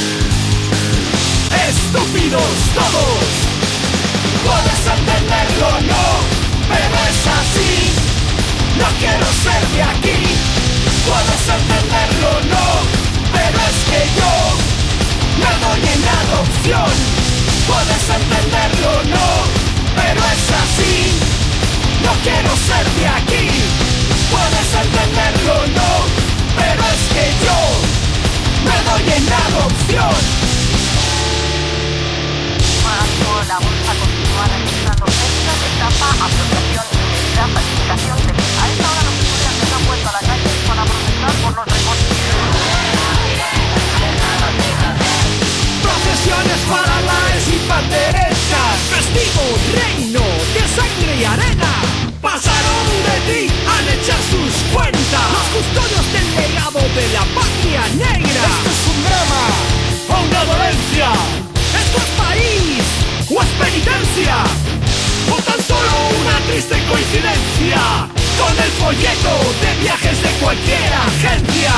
estúpidos todos? Puedes entenderlo, no, pero es así, no quiero ser de aquí. Puedes entenderlo, no, pero es que yo me doy en adopción. Puedes entenderlo, no, pero es así. No quiero ser de aquí. Puedes entenderlo, no, pero es que yo me doy en adopción. La bolsa continúa registrando pesca, estafa, apropiación indebida, falsificación de... A esta hora los estudiantes han vuelto a la calle para protestar por los recortes. Procesiones paralaes y panderetas, festivo reino de sangre y arena. Pasaron de ti, han echado sus cuentas. Los custodios del legado de la patria negra. Esto es un drama o una dolencia. Esto es país o es penitencia, o tan solo una triste coincidencia con el folleto de viajes de cualquier agencia.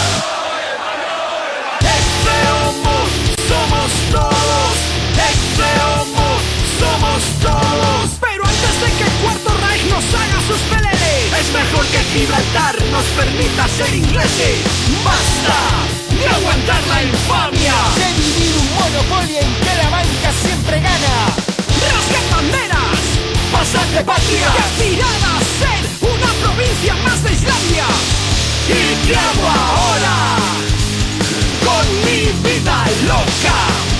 Ex-Homo somos todos, ex-Homo somos todos. Pero antes de que el Cuarto Reich nos haga sus peleles, es mejor que Gibraltar nos permita ser ingleses. ¡Basta de aguantar la infamia! De vivir un monopolio en que la banca siempre gana. ¡Rasguen banderas! ¡Pasad de patria! ¡Y aspirad a ser una provincia más de Islandia! ¿Y qué hago ahora? Con mi vida loca,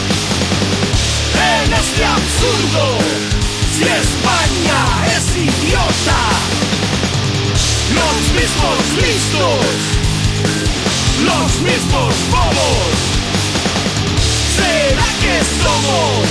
en este absurdo, si España es idiota, los mismos listos, los mismos bobos, ¿será que somos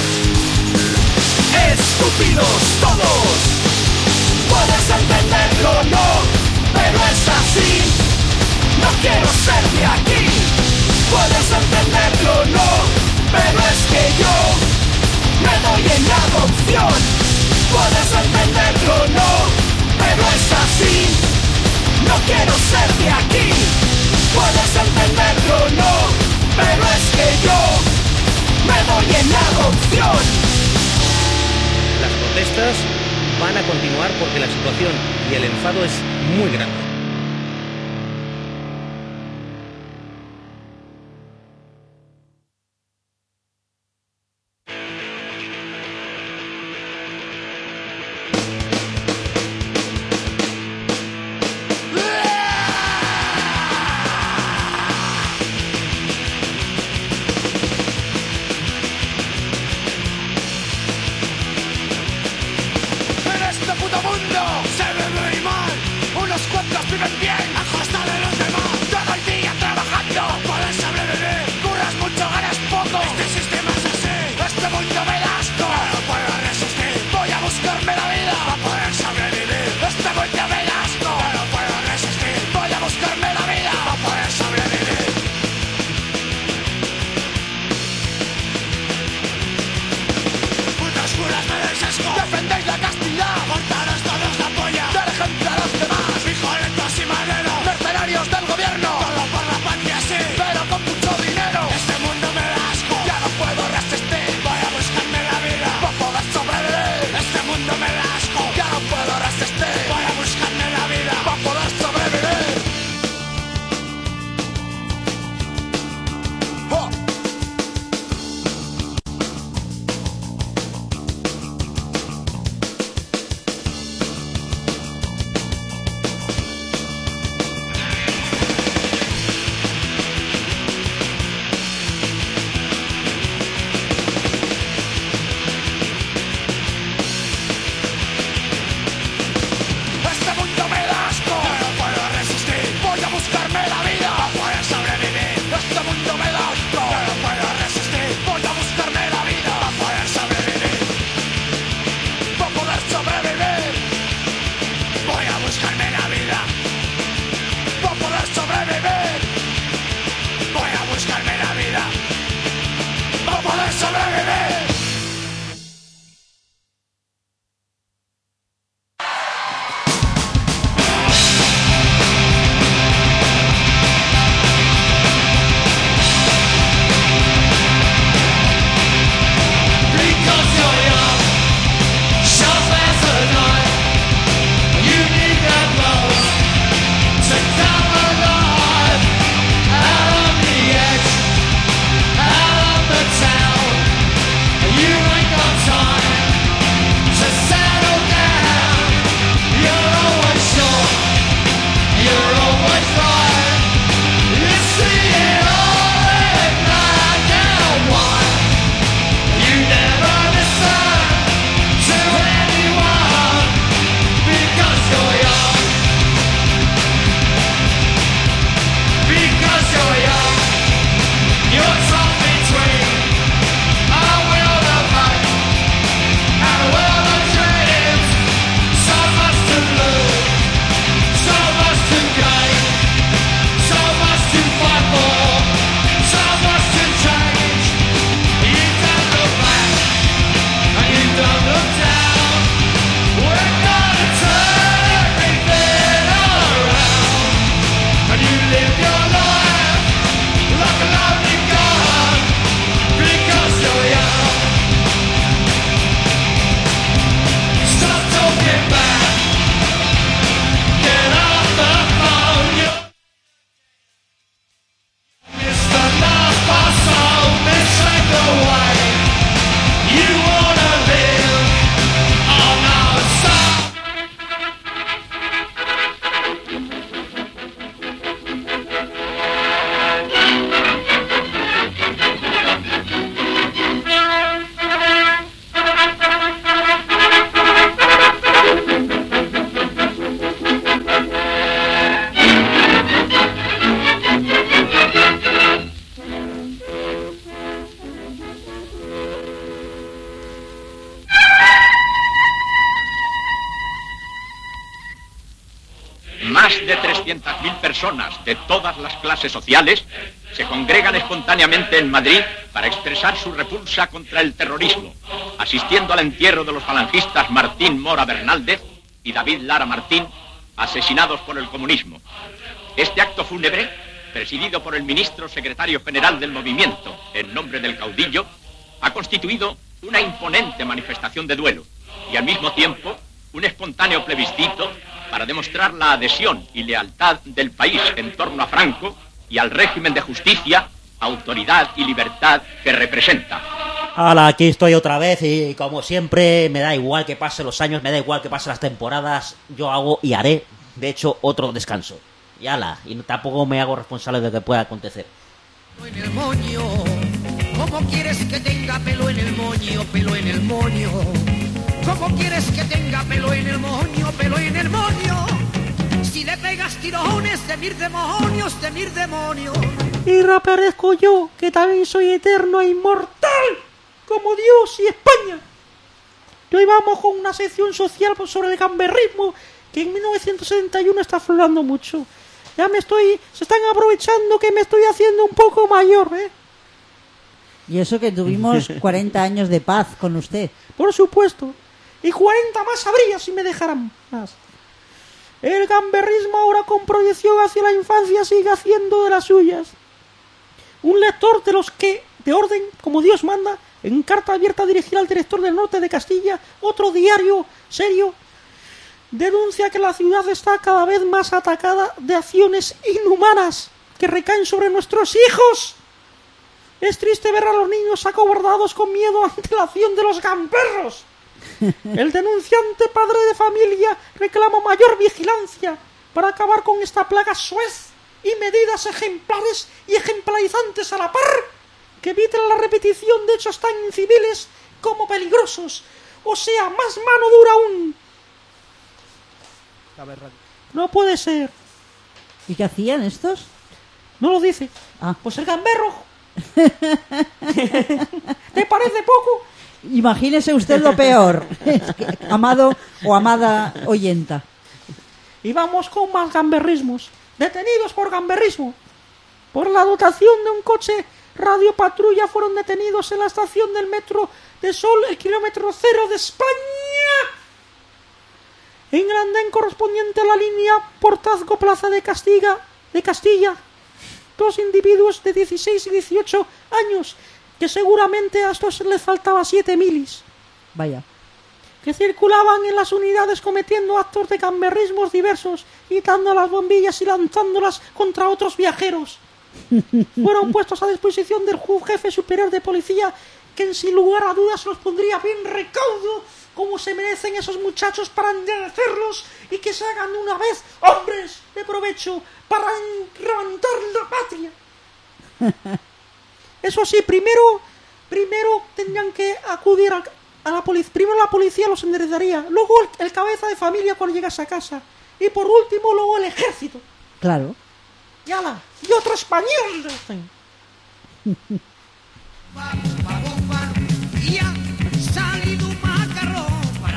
estúpidos todos? Puedes entenderlo, no, pero es así, no quiero ser de aquí. Puedes entenderlo, no, pero es que yo me doy en adopción. Puedes entenderlo, no, pero es así, no quiero ser de aquí. Puedes entenderlo, no, pero es que yo me doy en adopción. Las protestas van a continuar porque la situación y el enfado es muy grande. Más de 300.000 personas de todas las clases sociales se congregan espontáneamente en Madrid para expresar su repulsa contra el terrorismo, asistiendo al entierro de los falangistas Martín Mora Bernaldez y David Lara Martín, asesinados por el comunismo. Este acto fúnebre, presidido por el ministro secretario general del movimiento, en nombre del caudillo, ha constituido una imponente manifestación de duelo y al mismo tiempo un espontáneo plebiscito para demostrar la adhesión y lealtad del país en torno a Franco y al régimen de justicia, autoridad y libertad que representa. Hola, aquí estoy otra vez y como siempre me da igual que pasen los años, me da igual que pasen las temporadas, yo hago y haré, de hecho, otro descanso. Y ala, y tampoco me hago responsable de lo que pueda acontecer. En el moño, ¿cómo quieres que tenga pelo en el moño, pelo en el moño? ¿Cómo quieres que tenga pelo en el moño, pelo en el moño? Si le pegas tirones de mil demonios, de mil demonios. Y reaparezco yo, que también soy eterno e inmortal, como Dios y España. Y hoy vamos con una sección social sobre el gamberrismo, que en 1971 está aflorando mucho. Se están aprovechando que me estoy haciendo un poco mayor, ¿eh? Y eso que tuvimos 40 años de paz con usted. Por supuesto. Y 40 más habría si me dejaran más. El gamberrismo ahora con proyección hacia la infancia sigue haciendo de las suyas. Un lector de los que, de orden, como Dios manda, en carta abierta dirigida al director del norte de Castilla, otro diario serio, denuncia que la ciudad está cada vez más atacada de acciones inhumanas que recaen sobre nuestros hijos. Es triste ver a los niños acobardados con miedo ante la acción de los gamberros. El denunciante padre de familia reclama mayor vigilancia para acabar con esta plaga soez y medidas ejemplares y ejemplarizantes a la par que eviten la repetición de hechos tan inciviles como peligrosos, o sea, más mano dura aún. No puede ser. ¿Y qué hacían estos? No lo dice. Ah. Pues el gamberro. ¿Te parece poco? Imagínese usted lo peor, amado o amada oyenta. Y vamos con más gamberrismos. Detenidos por gamberrismo. Por la dotación de un coche radiopatrulla fueron detenidos en la estación del metro de Sol, el kilómetro 0 de España. En el andén correspondiente a la línea Portazgo-Plaza de Castilla, dos individuos de 16 y 18 años, que seguramente a estos les faltaba 7 milis. Vaya. Que circulaban en las unidades cometiendo actos de gamberrismos diversos, quitando las bombillas y lanzándolas contra otros viajeros. Fueron puestos a disposición del jefe superior de policía, que sin lugar a dudas los pondría bien recaudo, como se merecen esos muchachos, para enderezarlos y que se hagan de una vez hombres de provecho para levantar la patria. Eso sí, primero tendrían que acudir a la policía. Primero la policía los enderezaría, luego el cabeza de familia cuando llegase a casa, y por último luego el ejército. Claro. Y otro español. Y ha salido un macarrón.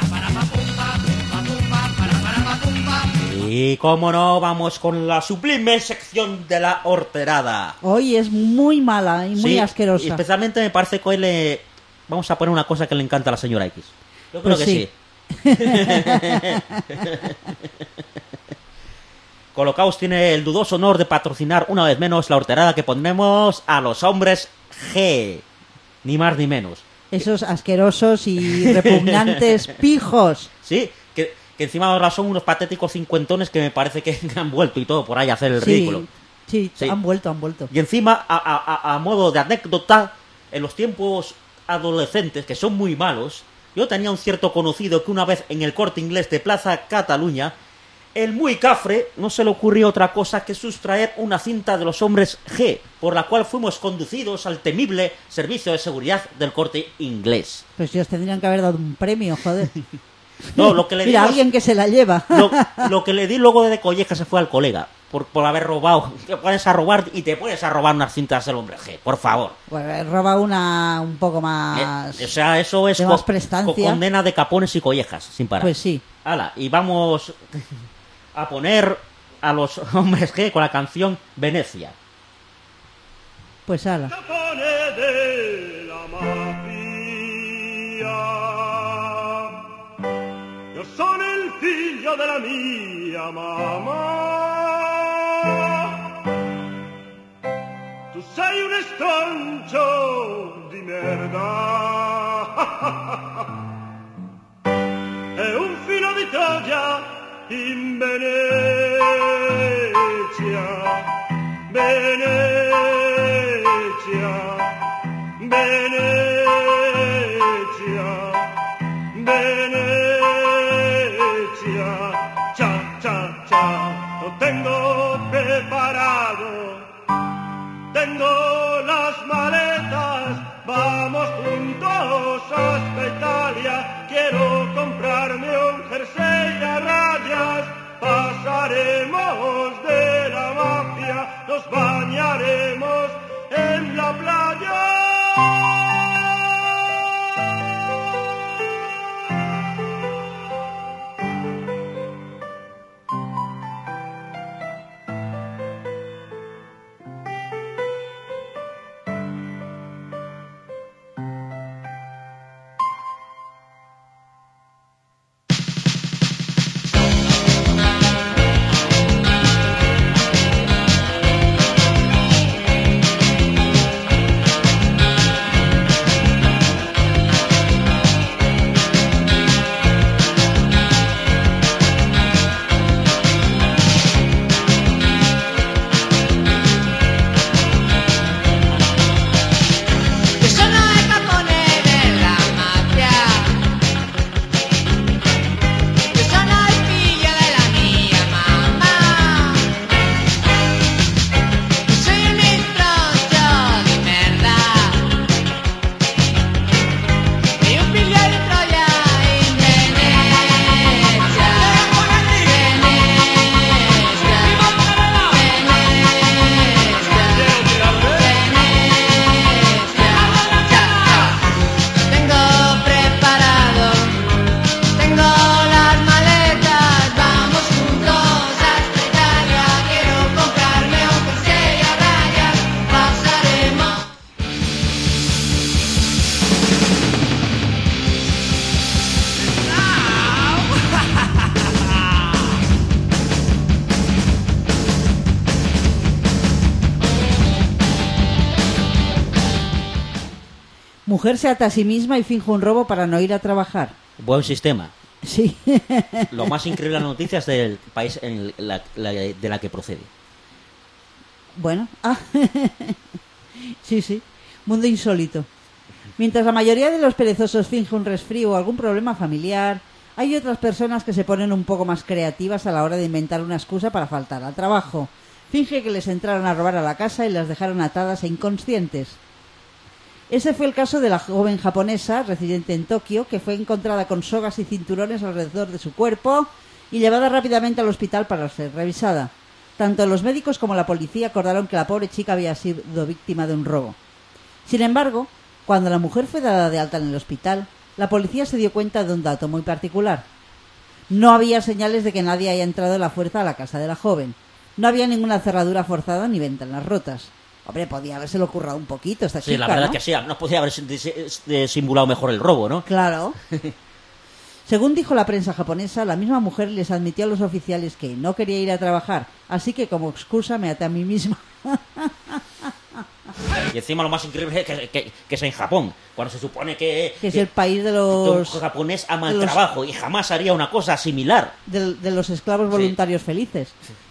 Y como no, vamos con la sublime sección de la horterada. Hoy es muy mala y muy asquerosa. Y especialmente me parece que hoy vamos a poner una cosa que le encanta a la señora X. Yo creo que sí. Colocaos tiene el dudoso honor de patrocinar una vez menos la horterada que pondremos a los hombres G. Ni más ni menos. Esos asquerosos y repugnantes pijos. Sí, que encima ahora son unos patéticos cincuentones que me parece que han vuelto y todo por ahí a hacer el ridículo. Sí, han vuelto. Y encima, a modo de anécdota, en los tiempos adolescentes, que son muy malos, yo tenía un cierto conocido que una vez en el Corte Inglés de Plaza Cataluña, el muy cafre no se le ocurrió otra cosa que sustraer una cinta de los hombres G, por la cual fuimos conducidos al temible servicio de seguridad del Corte Inglés. Pues si os tendrían que haber dado un premio, joder. No, lo que le di... Mira, alguien que se la lleva. Lo que le di luego de colleja se fue al colega, por haber robado. Te pones a robar y te pones a robar unas cintas del hombre G, por favor. Pues roba una un poco más... o sea, eso es más prestancia. Condena de capones y collejas, sin parar. Pues sí. Hala, y vamos a poner a los hombres G con la canción Venecia. Pues ala. De la mafia. Io sono il figlio della mia mamma. Tu sei un estroncio di merda. E un filo di Troia in Venezia. Venezia. Venezia, Venezia, cha, cha, cha, lo tengo preparado, tengo las maletas, vamos juntos hasta Italia, quiero comprarme un jersey a rayas, pasaremos de la mafia, nos bañaremos en la playa. Mujer se ata a sí misma y finge un robo para no ir a trabajar. Buen sistema. Sí. Lo más increíble de las noticias del país de la que procede. Bueno. Sí, sí. Mundo insólito. Mientras la mayoría de los perezosos finge un resfrío o algún problema familiar, hay otras personas que se ponen un poco más creativas a la hora de inventar una excusa para faltar al trabajo. Finge que les entraron a robar a la casa y las dejaron atadas e inconscientes. Ese fue el caso de la joven japonesa residente en Tokio, que fue encontrada con sogas y cinturones alrededor de su cuerpo y llevada rápidamente al hospital para ser revisada. Tanto los médicos como la policía acordaron que la pobre chica había sido víctima de un robo. Sin embargo, cuando la mujer fue dada de alta en el hospital, la policía se dio cuenta de un dato muy particular. No había señales de que nadie haya entrado a la fuerza a la casa de la joven. No había ninguna cerradura forzada ni ventanas rotas. Hombre, podía habérselo currado un poquito esta chica, Sí, la verdad ¿no? que sí, no podía haber simulado mejor el robo, ¿no? Claro. Según dijo la prensa japonesa, la misma mujer les admitió a los oficiales que no quería ir a trabajar, así que como excusa me até a mí misma. Y encima lo más increíble es que es en Japón, cuando se supone que es el país de los japonés ama el trabajo y jamás haría una cosa similar. De los esclavos voluntarios felices.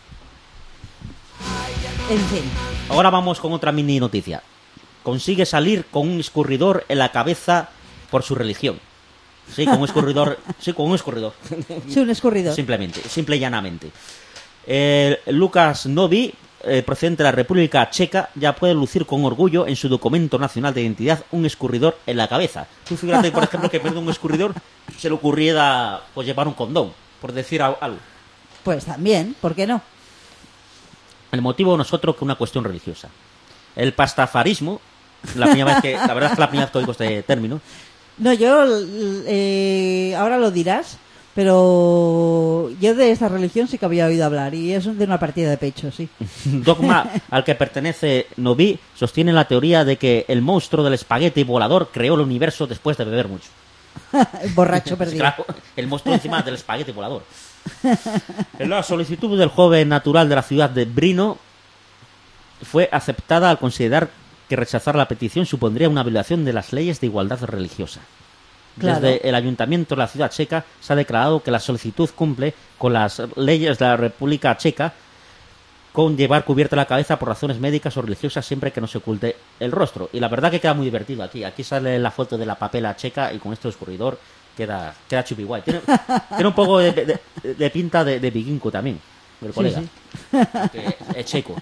En fin. Ahora vamos con otra mini noticia. Consigue salir con un escurridor en la cabeza por su religión. Sí, con un escurridor. Sí, con un escurridor. Sí, un escurridor. Simplemente, simple y llanamente. Lucas Novi, procedente de la República Checa, ya puede lucir con orgullo en su documento nacional de identidad un escurridor en la cabeza. Tú fíjate, por ejemplo, que en vez de un escurridor se le ocurriera pues llevar un condón, por decir algo. Pues también, ¿por qué no? El motivo no es otro que una cuestión religiosa. El pastafarismo, la verdad es que la primera vez que oigo este término. No, yo ahora lo dirás, Pero yo de esta religión sí que había oído hablar, y es de una partida de pecho, sí. Dogma al que pertenece Novi sostiene la teoría de que el monstruo del espagueti volador creó el universo después de beber mucho. Borracho perdido. Claro, el monstruo encima del espagueti volador. En la solicitud del joven natural de la ciudad de Brno fue aceptada al considerar que rechazar la petición supondría una violación de las leyes de igualdad religiosa. Claro. Desde el ayuntamiento de la ciudad checa se ha declarado que la solicitud cumple con las leyes de la República Checa con llevar cubierta la cabeza por razones médicas o religiosas siempre que no se oculte el rostro. Y la verdad que queda muy divertido aquí. Aquí sale la foto de la papela checa y con este escurridor queda chupi guay. Tiene un poco de pinta de vikingo también, el colega. Sí. Que es checo.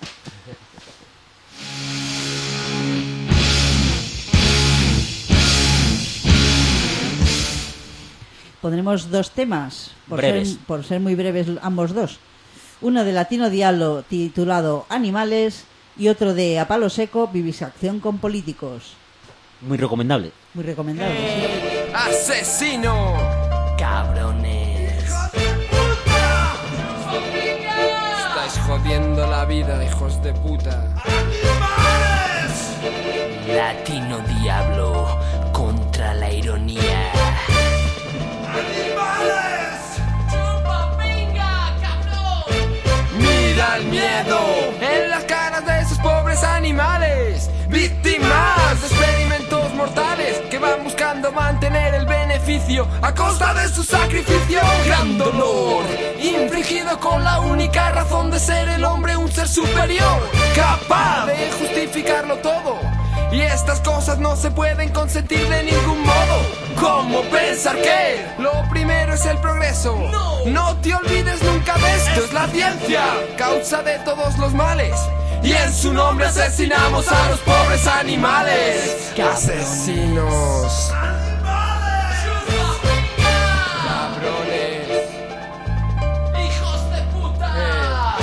Pondremos dos temas, Breves. por ser muy breves ambos dos. Uno de Latino Diablo titulado Animales y otro de A Palo Seco, Vivisección con Políticos. Muy recomendable. Muy recomendable, sí. ¡Asesino! ¡Cabrones! Estáis jodiendo la vida, hijos de puta. Latino Diablo contra la ironía. Mira el miedo en las caras de esos pobres animales, víctimas de experimentos mortales que van buscando mantener el beneficio a costa de su sacrificio. Gran dolor infligido con la única razón de ser el hombre un ser superior, capaz de justificarlo todo. Y estas cosas no se pueden consentir de ningún modo. ¿Cómo pensar que lo primero es el progreso? No te olvides nunca de esto. Es la ciencia, causa de todos los males. Y en su nombre asesinamos a los pobres animales. ¡Qué asesinos! ¡Cabrones! ¡Hijos de puta!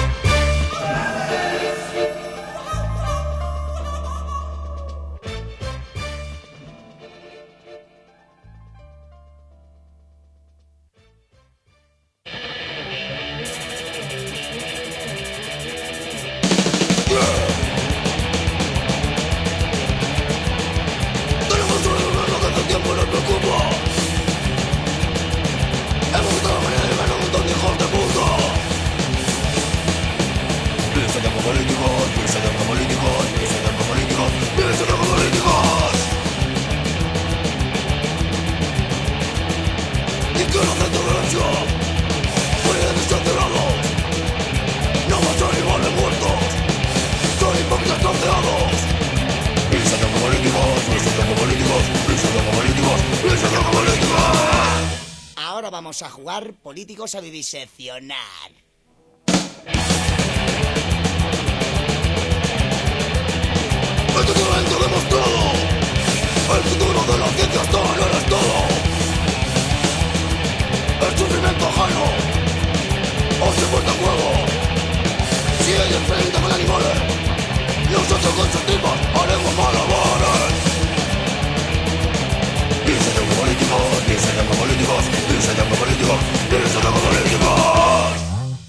Ahora vamos a jugar políticos a viviseccionar. Estudiante demostrado, el futuro de la ciencia está en el Estado. El sufrimiento ajeno o se vuelve juego. Si hay enfrente con animales, nosotros consentimos, haremos malabares. Diseñamos políticos, diseñamos políticos, diseñamos políticos, diseñamos políticos.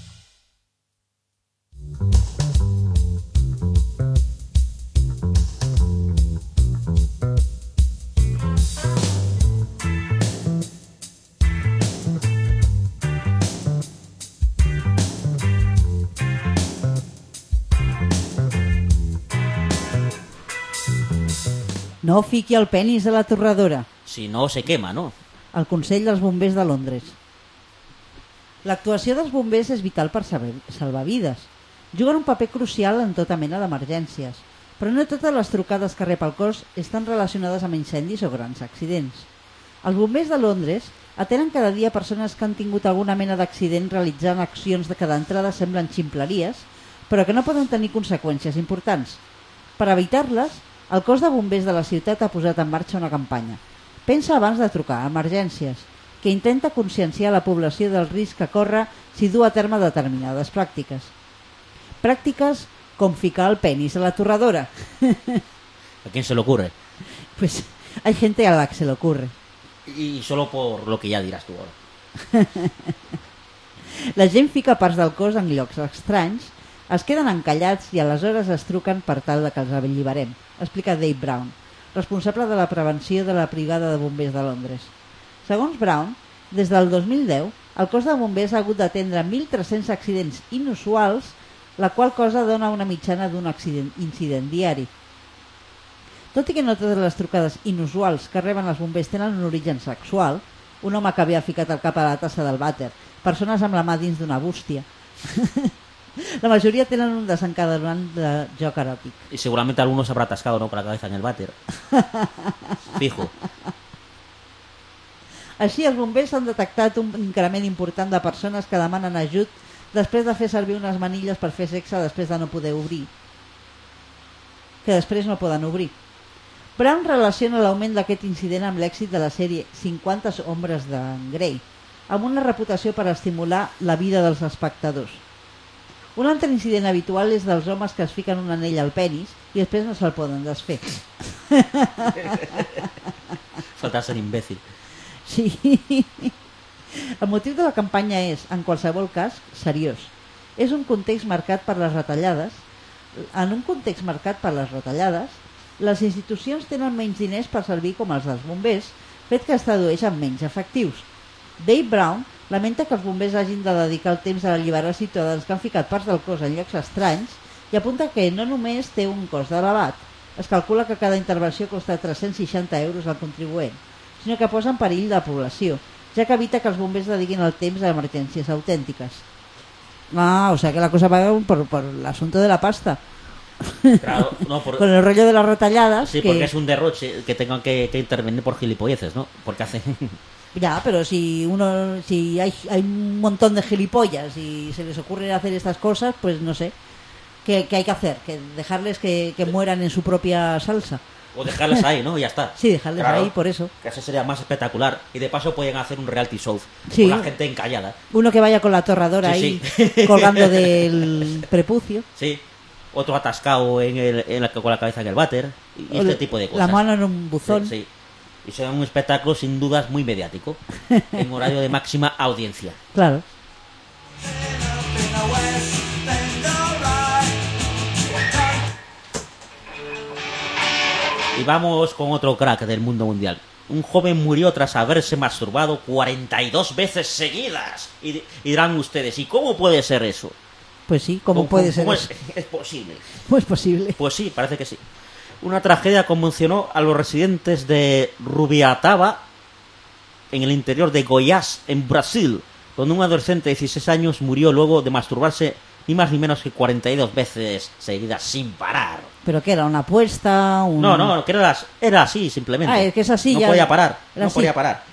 No fiqui el penis a la torradora. Si no, se quema, no? El Consell dels Bombers de Londres. L'actuació dels bombers és vital per salvar vides. Juguen un paper crucial en tota mena d'emergències, però no totes les trucades que rep el cos estan relacionades amb incendis o grans accidents. Els bombers de Londres atenen cada dia persones que han tingut alguna mena d'accident realitzant accions que d'entrada semblen ximpleries, però que no poden tenir conseqüències importants. Per evitar-les, el cos de bombers de la ciutat ha posat en marxa una campanya. Pensa abans de trucar a emergències, que intenta conscienciar la població del risc que corre si du a terme determinades pràctiques. Pràctiques com ficar el penis a la torradora. ¿A quién se le ocurre? Pues hay gente a la que se le ocurre. Y solo por lo que ya dirás tú ahora. La gent fica parts del cos en llocs estranys, es queden encallats i aleshores es truquen per tal de que els alliberem, explica Dave Brown, responsable de la prevenció de la Brigada de Bombers de Londres. Segons Brown, des del 2010, el cos de bombers ha hagut d'atendre 1.300 accidents inusuals, la qual cosa dona una mitjana d'un incident diari. Tot i que no totes les trucades inusuals que reben els bombers tenen un origen sexual, un home que havia ficat el cap a la tassa del vàter, persones amb la mà dins d'una bústia... La mayoría tienen un desencadenant de joc eròtic. Y seguramente alguno se habrá atascado, ¿no?, con la cabeza en el váter. Fijo. Així, els bombers han detectat un increment important de persones que demanen ajut després de fer servir unes manilles per fer sexe després de no poder obrir. Que després no poden obrir. Brown relaciona l'augment d'aquest incident amb l'èxit de la sèrie 50 hombres de Grey, amb una reputació per estimular la vida dels espectadors. Un altre incident habitual és dels homes que es fiquen un anell al penis i després no se'l poden desfer. Falta ser imbècil. Sí. El motiu de la campanya és, en qualsevol cas, seriós. És un context marcat per les retallades. En un context marcat per les retallades, les institucions tenen menys diners per servir com els dels bombers, fet que es tradueix en menys efectius. Dave Brown lamenta que els bombers hagin de dedicar el temps a alliberar ciutadans que han ficat parts del cos en llocs estranys i apunta que no només té un cost elevat, es calcula que cada intervenció costa 360 euros al contribuent, sinó que posa en perill la població, ja que evita que els bombers dediquin el temps a emergències autèntiques. Ah, o sea que la cosa va por el asunto de la pasta. Claro, no, con el rollo de las retalladas. Sí, porque es un derroche que tengan que intervenir por gilipolleces, ¿no? Porque hacen... Ya, pero si hay un montón de gilipollas y se les ocurre hacer estas cosas, pues no sé. ¿Qué hay que hacer? ¿Que dejarles que mueran en su propia salsa? O dejarles ahí, ¿no? Y ya está. Sí, dejarles ahí, por eso. Que eso sería más espectacular. Y de paso pueden hacer un reality show sí. Con la gente encallada. Uno que vaya con la torradora sí, ahí, sí. Colgando del prepucio. Sí. Otro atascado con la cabeza en el váter. Y este tipo de cosas. La mano en un buzón. Sí. Y será un espectáculo sin dudas muy mediático. En horario de máxima audiencia. Claro. Y vamos con otro crack del mundo mundial. Un joven murió tras haberse masturbado 42 veces seguidas. Y dirán ustedes, ¿y cómo puede ser eso? Pues sí, ¿cómo puede ser ¿cómo eso? Es posible? ¿Cómo es posible? Pues sí, parece que sí. Una tragedia conmocionó a los residentes de Rubiataba, en el interior de Goiás, en Brasil, donde un adolescente de 16 años murió luego de masturbarse ni más ni menos que 42 veces seguidas sin parar. ¿Pero qué era? ¿Una apuesta? No, que era así, simplemente. Ah, es que es así. No ya podía parar, no así. Podía parar.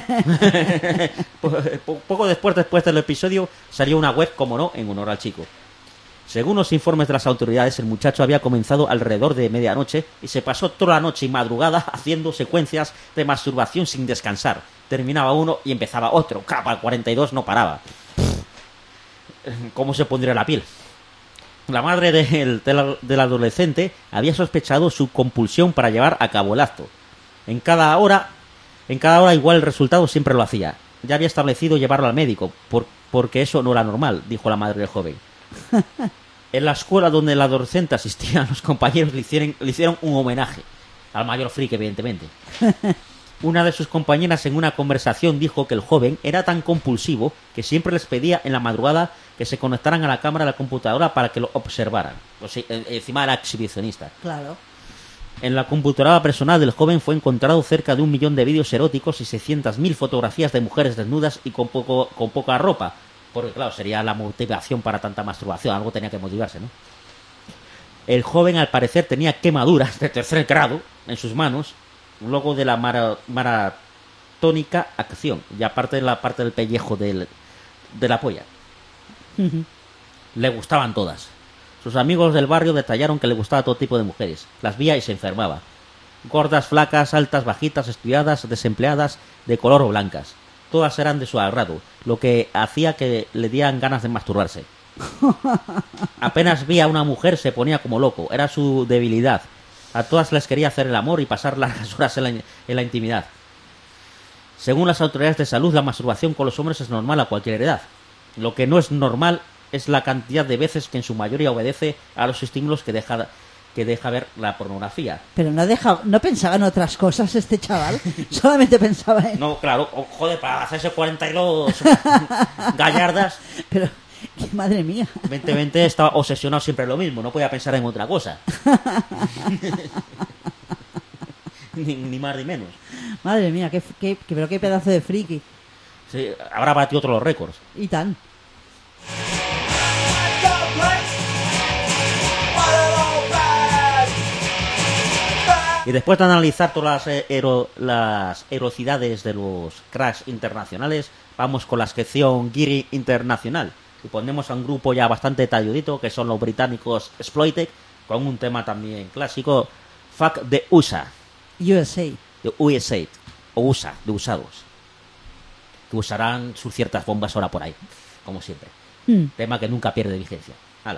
Poco después del episodio, salió una web, como no, en honor al chico. Según los informes de las autoridades, el muchacho había comenzado alrededor de medianoche y se pasó toda la noche y madrugada haciendo secuencias de masturbación sin descansar. Terminaba uno y empezaba otro. Capa 42 no paraba. ¿Cómo se pondría la piel? La madre del adolescente había sospechado su compulsión para llevar a cabo el acto. En cada hora igual el resultado siempre lo hacía. Ya había establecido llevarlo al médico, porque eso no era normal, dijo la madre del joven. En la escuela donde el adolescente asistía, los compañeros le hicieron un homenaje al mayor friki, evidentemente. Una de sus compañeras en una conversación dijo que el joven era tan compulsivo que siempre les pedía en la madrugada que se conectaran a la cámara de la computadora para que lo observaran. O sea, encima era exhibicionista. Claro. En la computadora personal del joven fue encontrado cerca de 1 millón de vídeos eróticos y 600.000 fotografías de mujeres desnudas y con poca ropa. Porque claro, sería la motivación para tanta masturbación, algo tenía que motivarse, ¿no? El joven al parecer tenía quemaduras de 3er grado en sus manos, luego de la maratónica acción, y aparte de la parte del pellejo de la polla. Le gustaban todas. Sus amigos del barrio detallaron que le gustaba todo tipo de mujeres. Las veía y se enfermaba. Gordas, flacas, altas, bajitas, estudiadas, desempleadas, de color o blancas. Todas eran de su agrado, lo que hacía que le dieran ganas de masturbarse. Apenas veía a una mujer se ponía como loco, era su debilidad. A todas les quería hacer el amor y pasar largas horas en la intimidad. Según las autoridades de salud, la masturbación con los hombres es normal a cualquier edad. Lo que no es normal es la cantidad de veces que en su mayoría obedece a los estímulos que deja ver la pornografía. Pero no pensaba en otras cosas este chaval. Solamente pensaba en... No, claro, joder, para hacerse 42 gallardas. Pero, madre mía. Evidentemente estaba obsesionado siempre en lo mismo, no podía pensar en otra cosa. ni más ni menos. Madre mía, pero qué pedazo de friki. Sí, habrá batido otros los récords. Y tan. Y después de analizar todas las heroicidades de los cracks internacionales, vamos con la sección Geary Internacional. Y ponemos a un grupo ya bastante talludito, que son los británicos Exploited, con un tema también clásico, Fuck the USA. USA. De USA, o USA, de usados. Que usarán sus ciertas bombas ahora por ahí, como siempre. Tema que nunca pierde vigencia. ¡Hala!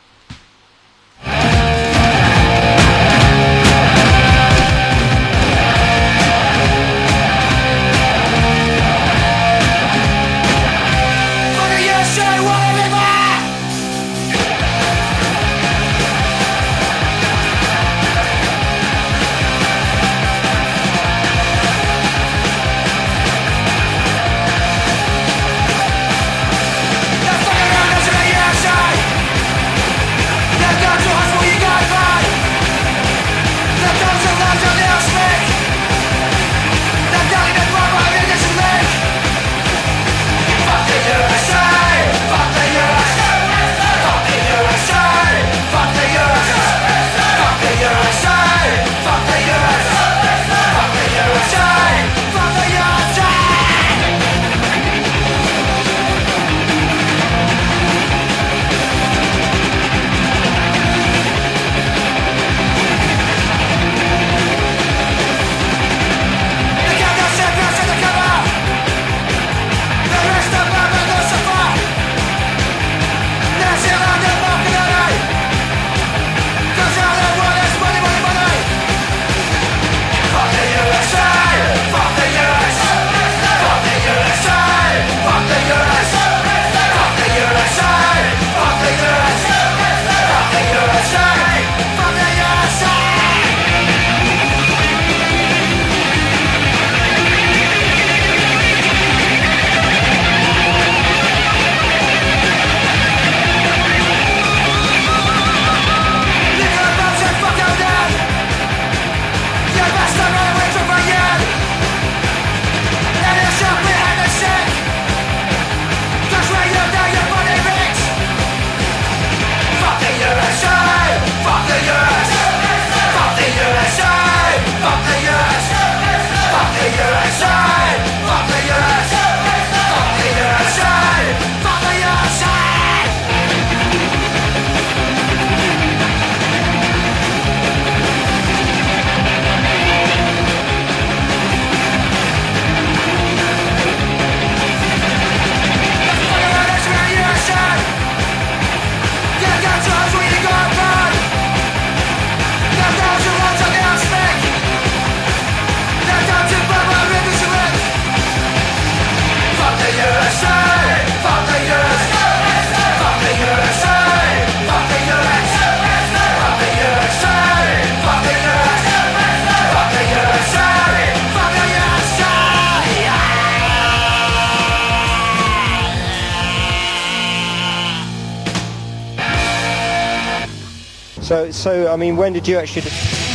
So, I mean, when did you actually...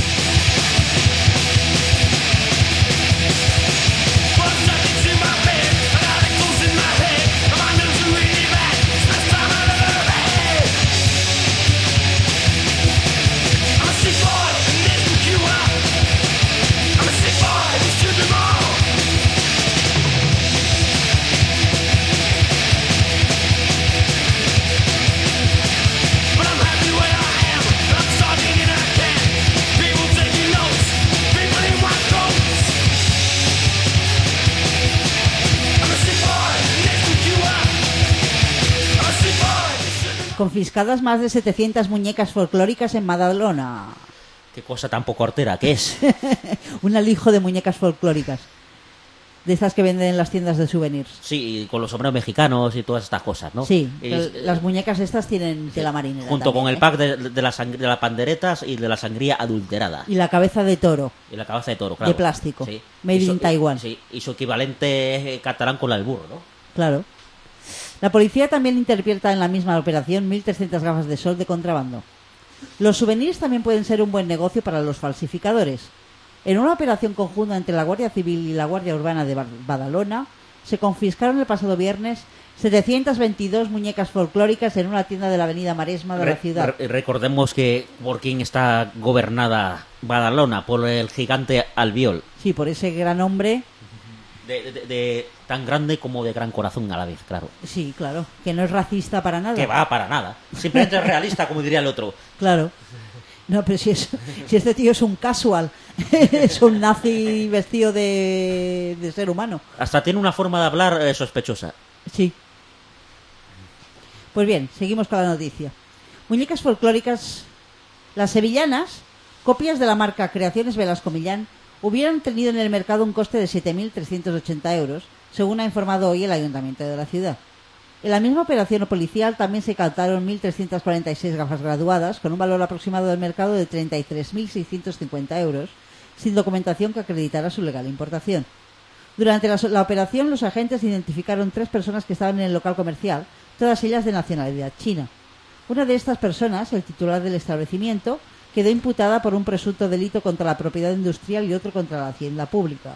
Confiscadas más de 700 muñecas folclóricas en Badalona. Qué cosa tan poco hortera que es. Un alijo de muñecas folclóricas. de estas que venden en las tiendas de souvenirs. Sí, con los sombreros mexicanos y todas estas cosas, ¿no? Sí, Y, las muñecas estas tienen tela marinera. junto también, con el pack de las panderetas y de la sangría adulterada. Y la cabeza de toro. Y la cabeza de toro, claro. De plástico. Sí. Made in Taiwan. Sí, y su equivalente catalán con la del burro, ¿no? Claro. La policía también interpreta en la misma operación 1.300 gafas de sol de contrabando. Los souvenirs también pueden ser un buen negocio para los falsificadores. En una operación conjunta entre la Guardia Civil y la Guardia Urbana de Badalona, se confiscaron el pasado viernes 722 muñecas folclóricas en una tienda de la avenida Maresma de la ciudad. Recordemos que por quién está gobernada Badalona, por el gigante Albiol. Sí, por ese gran hombre. De tan grande como de gran corazón a la vez, claro. Sí, claro, que no es racista para nada. Que va, para nada. Simplemente es realista, como diría el otro. Claro. No, pero si este tío es un casual, es un nazi vestido de ser humano. Hasta tiene una forma de hablar sospechosa. Sí. Pues bien, seguimos con la noticia. Muñecas folclóricas. Las sevillanas, copias de la marca Creaciones Velasco Millán, hubieran tenido en el mercado un coste de 7.380 euros, según ha informado hoy el Ayuntamiento de la ciudad. En la misma operación policial también se captaron 1.346 gafas graduadas, con un valor aproximado del mercado de 33.650 euros, sin documentación que acreditara su legal importación. Durante la operación, los agentes identificaron 3 personas que estaban en el local comercial, todas ellas de nacionalidad china. Una de estas personas, el titular del establecimiento, quedó imputada por un presunto delito contra la propiedad industrial y otro contra la hacienda pública.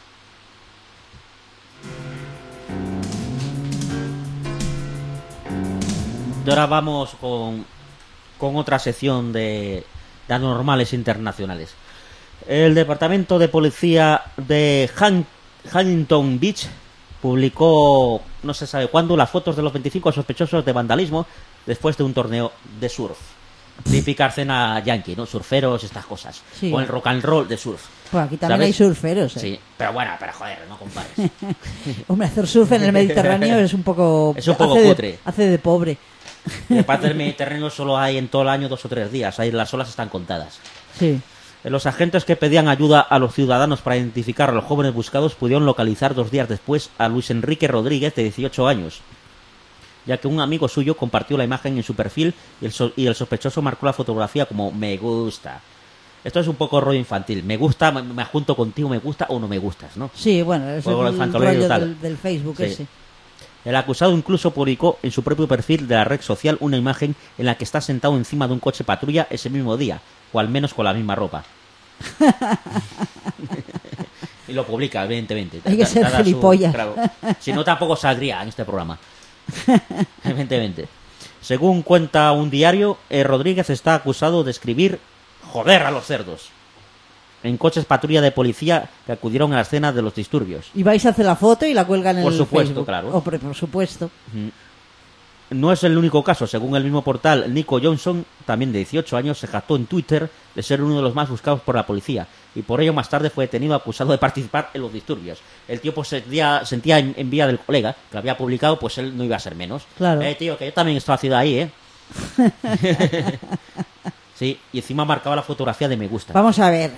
Y ahora vamos con otra sección de anormales internacionales. El Departamento de Policía de Huntington Beach publicó, no se sabe cuándo, las fotos de los 25 sospechosos de vandalismo después de un torneo de surf. Típica escena yankee, ¿no? Surferos, estas cosas. Sí. O el rock and roll de surf. Pues aquí también ¿sabes? hay surferos, ¿eh? Sí, pero bueno, pero joder, no compares. Hombre, hacer surf en el Mediterráneo es un poco... Es un poco hace cutre. Hace de pobre. En parte del Mediterráneo solo hay en todo el año 2 o 3 días. Ahí las olas están contadas. Sí. Los agentes que pedían ayuda a los ciudadanos para identificar a los jóvenes buscados pudieron localizar 2 días después a Luis Enrique Rodríguez, de 18 años, ya que un amigo suyo compartió la imagen en su perfil y el sospechoso marcó la fotografía como me gusta. Esto es un poco rollo infantil. Me gusta, me junto contigo, me gusta o no me gustas, ¿no? Sí, bueno, es el rollo del Facebook, sí. Ese. El acusado incluso publicó en su propio perfil de la red social una imagen en la que está sentado encima de un coche patrulla ese mismo día, o al menos con la misma ropa. Y lo publica, evidentemente. Hay que ser gilipollas. Claro. Si no, tampoco saldría en este programa. Evidentemente. Según cuenta un diario, Rodríguez está acusado de escribir "joder a los cerdos" en coches patrulla de policía que acudieron a la escena de los disturbios. Y vais a hacer la foto y la cuelgan en por el supuesto, Facebook. Claro. Por supuesto. No es el único caso. Según el mismo portal, Nico Johnson, también de 18 años, se jactó en Twitter de ser uno de los más buscados por la policía, y por ello más tarde fue detenido acusado de participar en los disturbios. El tío pues sentía envidia del colega que lo había publicado, pues él no iba a ser menos. Claro. Tío, que yo también estoy haciendo ahí, ¿eh? Sí, y encima marcaba la fotografía de me gusta. Vamos a ver,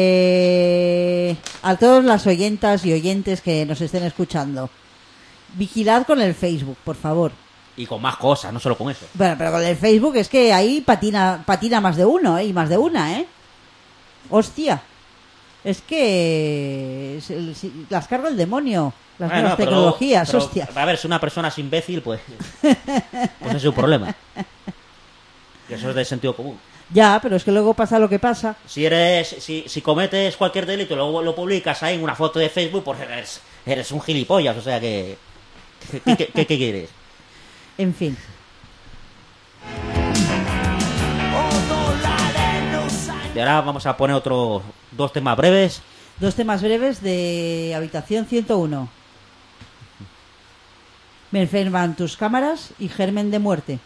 a todas las oyentas y oyentes que nos estén escuchando, vigilad con el Facebook, por favor. Y con más cosas, no solo con eso. Bueno, pero con el Facebook es que ahí patina más de uno, y más de una, ¿eh? Hostia. Es que las carga el demonio, las nuevas tecnologías, pero, hostia. A ver, si una persona es imbécil, pues es un problema. Y eso es de sentido común. Ya, pero es que luego pasa lo que pasa. Si cometes cualquier delito y luego lo publicas ahí en una foto de Facebook, pues eres un gilipollas, o sea que... ¿Qué quieres? En fin. Y ahora vamos a poner dos temas breves. 2 temas breves de Habitación 101. Me enferman tus cámaras y Germen de muerte.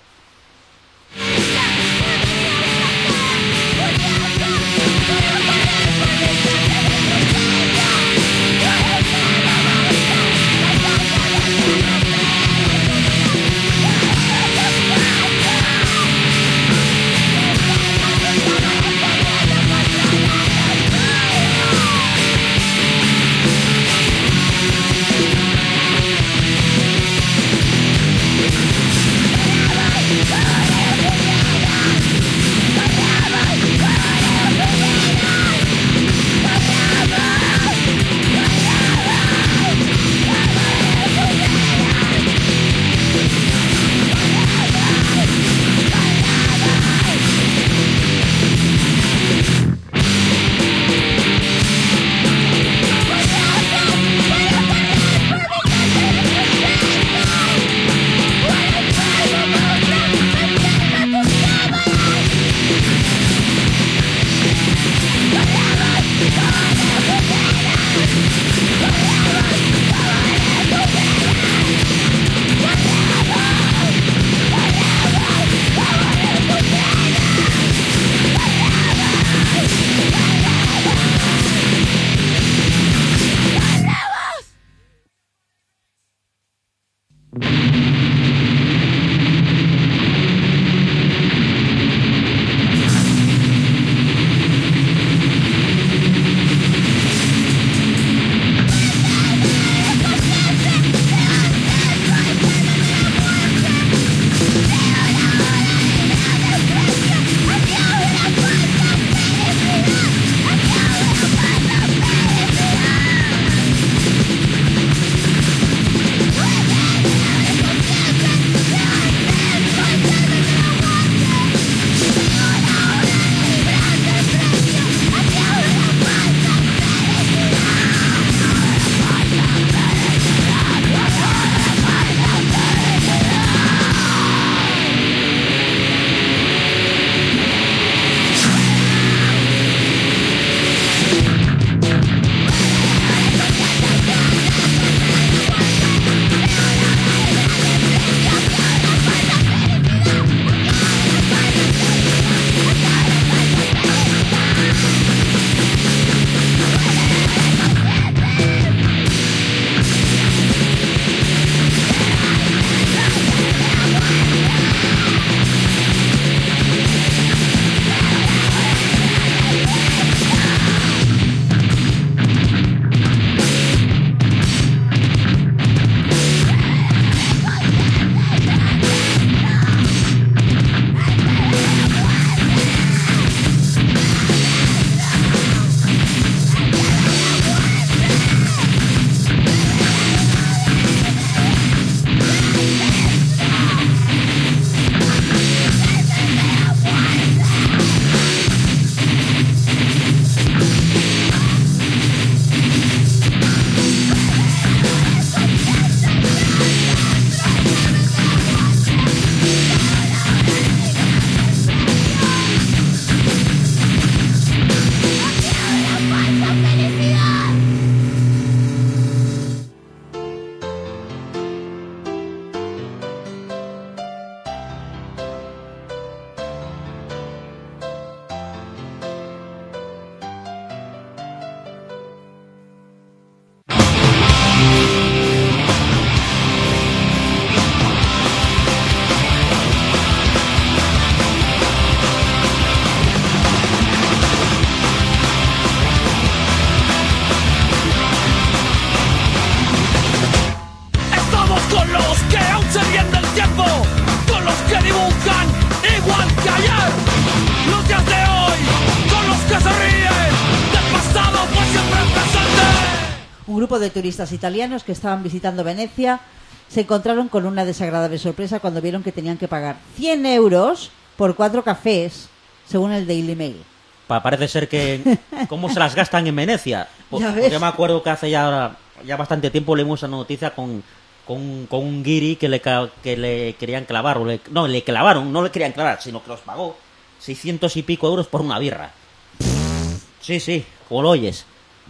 tiempo con los que dibujan igual que ayer. Los días de hoy con los que se ríen del pasado por siempre presente. Un grupo de turistas italianos que estaban visitando Venecia se encontraron con una desagradable sorpresa cuando vieron que tenían que pagar 100 euros por 4 cafés, según el Daily Mail. Parece ser que... ¿Cómo se las gastan en Venecia? Ya ves. Porque me acuerdo que hace ya bastante tiempo leímos una noticia con un guiri que le querían clavar. No le clavaron, no le querían clavar, sino que los pagó 600 y pico euros por una birra. Sí, o lo oyes.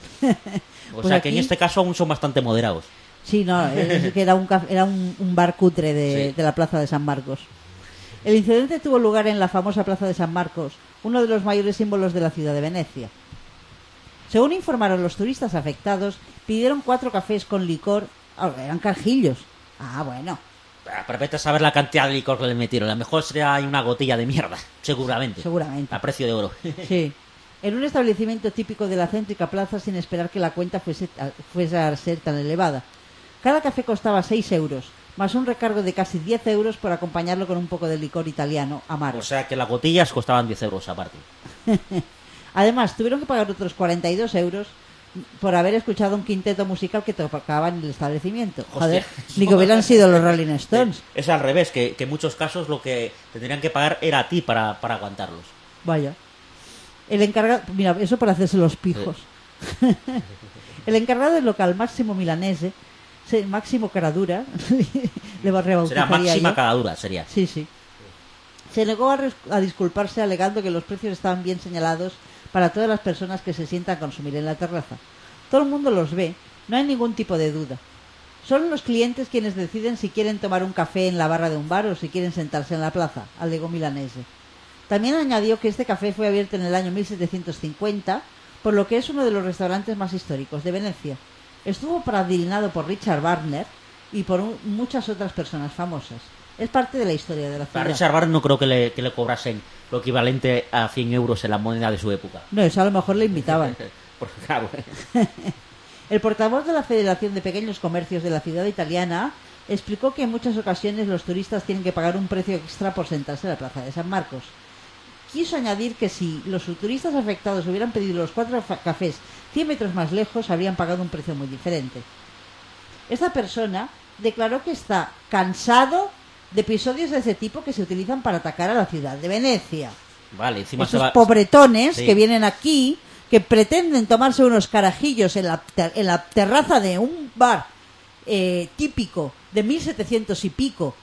O Pues sea aquí... que en este caso aún son bastante moderados. Sí, no, es que era un bar cutre de la Plaza de San Marcos. El incidente tuvo lugar en la famosa Plaza de San Marcos, uno de los mayores símbolos de la ciudad de Venecia. Según informaron los turistas afectados, pidieron 4 cafés con licor. Eran carjillos. Ah, bueno. Pero vete a saber la cantidad de licor que le metieron. A lo mejor sería una gotilla de mierda, seguramente. Seguramente. A precio de oro. Sí. En un establecimiento típico de la céntrica plaza, sin esperar que la cuenta fuese a ser tan elevada. Cada café costaba 6 euros, más un recargo de casi 10 euros por acompañarlo con un poco de licor italiano amaro. O sea que las gotillas costaban 10 euros aparte. Además, tuvieron que pagar otros 42 euros por haber escuchado un quinteto musical que tocaba en el establecimiento. Joder, ni que hubieran sido los Rolling Stones. Es al revés, que en muchos casos lo que tendrían que pagar era a ti para aguantarlos. Vaya. El encargado... Mira, eso para hacerse los pijos. Sí. El encargado del local, Máximo Milanese, Máximo Caradura, le va a rebautizar. Será Máxima Caradura, sería. Sí. Se negó a disculparse alegando que los precios estaban bien señalados para todas las personas que se sientan a consumir en la terraza. Todo el mundo los ve, no hay ningún tipo de duda. Son los clientes quienes deciden si quieren tomar un café en la barra de un bar o si quieren sentarse en la plaza, alegó Milanese. También añadió que este café fue abierto en el año 1750, por lo que es uno de los restaurantes más históricos de Venecia. Estuvo padrinado por Richard Wagner y por muchas otras personas famosas. Es parte de la historia de la ciudad. A Richard Wagner no creo que le cobrasen lo equivalente a 100 euros en la moneda de su época. No, eso a lo mejor le invitaban. Claro. El portavoz de la Federación de Pequeños Comercios de la ciudad italiana explicó que en muchas ocasiones los turistas tienen que pagar un precio extra por sentarse en la Plaza de San Marcos. Quiso añadir que si los turistas afectados hubieran pedido los 4 cafés 100 metros más lejos, habrían pagado un precio muy diferente. Esta persona declaró que está cansado de episodios de ese tipo que se utilizan para atacar a la ciudad de Venecia. Vale, encima esos pobretones que vienen aquí, que pretenden tomarse unos carajillos en la terraza de un bar típico de 1700 y pico,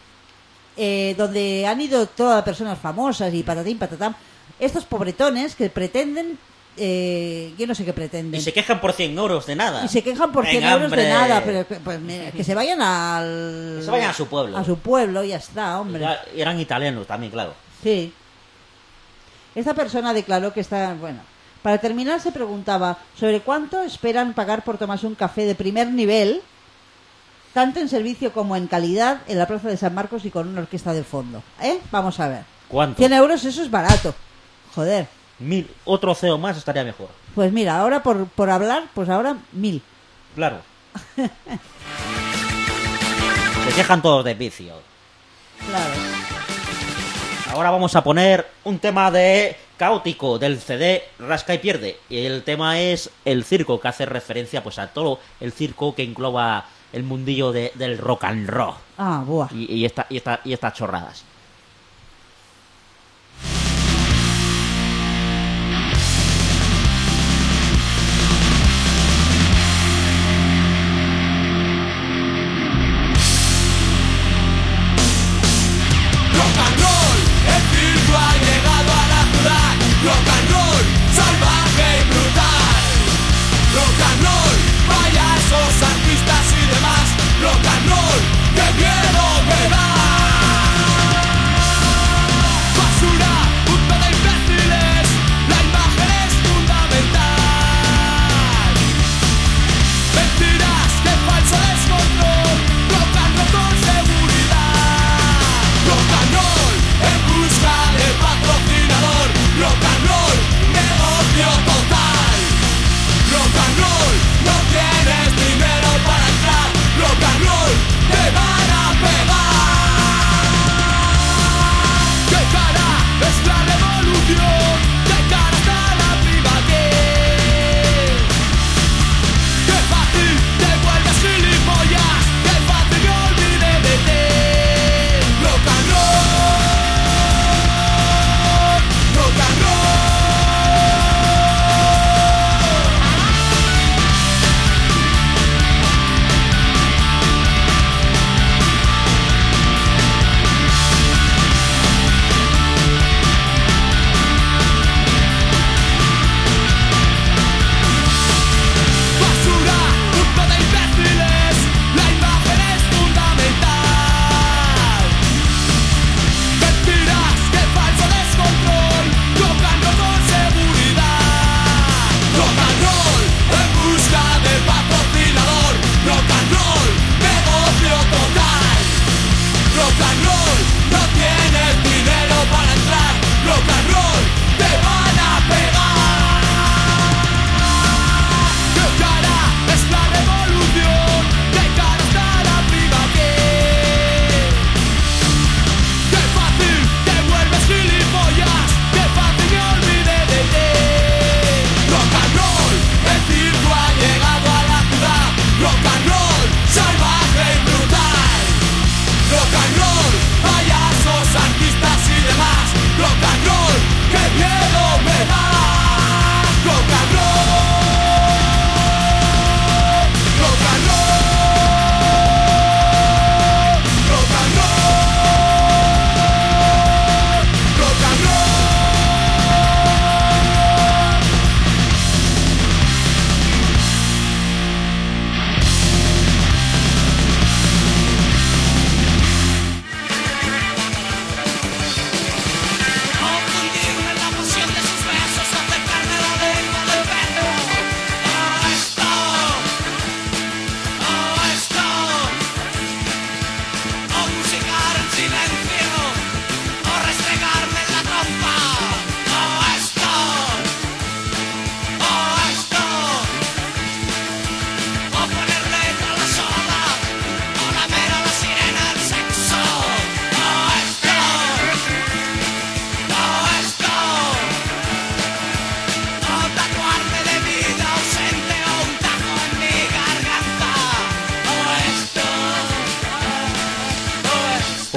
donde han ido todas personas famosas y patatín patatán. Estos pobretones que pretenden, yo no sé qué pretenden. Y se quejan por 100 euros de nada. Y se quejan por 100 euros de nada, pero que se vayan Que se vayan a su pueblo. A su pueblo y ya está, hombre. Ya eran italianos también, claro. Sí. Esta persona declaró que está... Bueno, para terminar se preguntaba sobre cuánto esperan pagar por tomarse un café de primer nivel, tanto en servicio como en calidad, en la Plaza de San Marcos y con una orquesta de fondo. Vamos a ver. ¿Cuánto? 100 euros, eso es barato. Joder. 1000, otro CEO más estaría mejor. Pues mira, ahora por hablar, pues ahora 1000. Claro. Se quejan todos de vicio. Claro. Ahora vamos a poner un tema de Caótico del CD Rasca y Pierde. Y el tema es el circo, que hace referencia pues a todo el circo que engloba el mundillo del rock and roll. Ah, buah. Y estas chorradas. Rock and roll, el circo ha llegado a la ciudad. Rock and roll, salvaje y brutal. Rock and roll, payasos, artistas y demás. Rock and roll, qué miedo me da.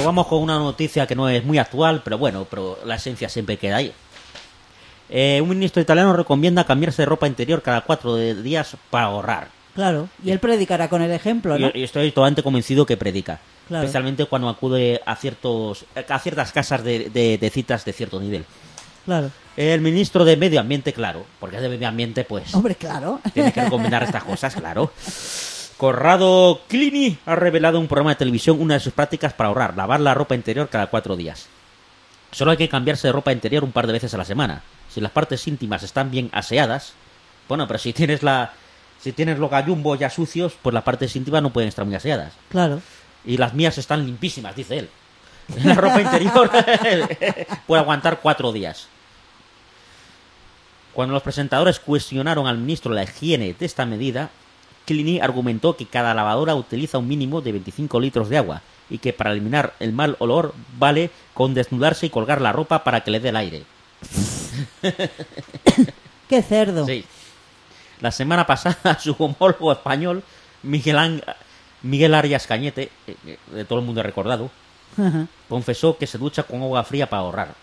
Pues vamos con una noticia que no es muy actual, pero bueno, pero la esencia siempre queda ahí. Un ministro italiano recomienda cambiarse de ropa interior cada 4 días para ahorrar. Claro, y él predicará con el ejemplo, ¿no? Y estoy totalmente convencido que predica. Claro. Especialmente cuando acude a ciertas casas de citas de cierto nivel. Claro. El ministro de Medio Ambiente, claro, porque es de Medio Ambiente, pues... Hombre, claro. Tiene que recomendar estas cosas, claro. Corrado Clini ha revelado en un programa de televisión una de sus prácticas para ahorrar, lavar la ropa interior cada 4 días. Solo hay que cambiarse de ropa interior un par de veces a la semana. Si las partes íntimas están bien aseadas, bueno, pero si tienes los gallumbos ya sucios, pues las partes íntimas no pueden estar muy aseadas. Claro. Y las mías están limpísimas, dice él. La ropa interior puede aguantar 4 días. Cuando los presentadores cuestionaron al ministro la higiene de esta medida, Clini argumentó que cada lavadora utiliza un mínimo de 25 litros de agua y que para eliminar el mal olor vale con desnudarse y colgar la ropa para que le dé el aire. ¡Qué cerdo! Sí. La semana pasada su homólogo español, Miguel Arias Cañete, de todo el mundo recordado, confesó que se ducha con agua fría para ahorrar.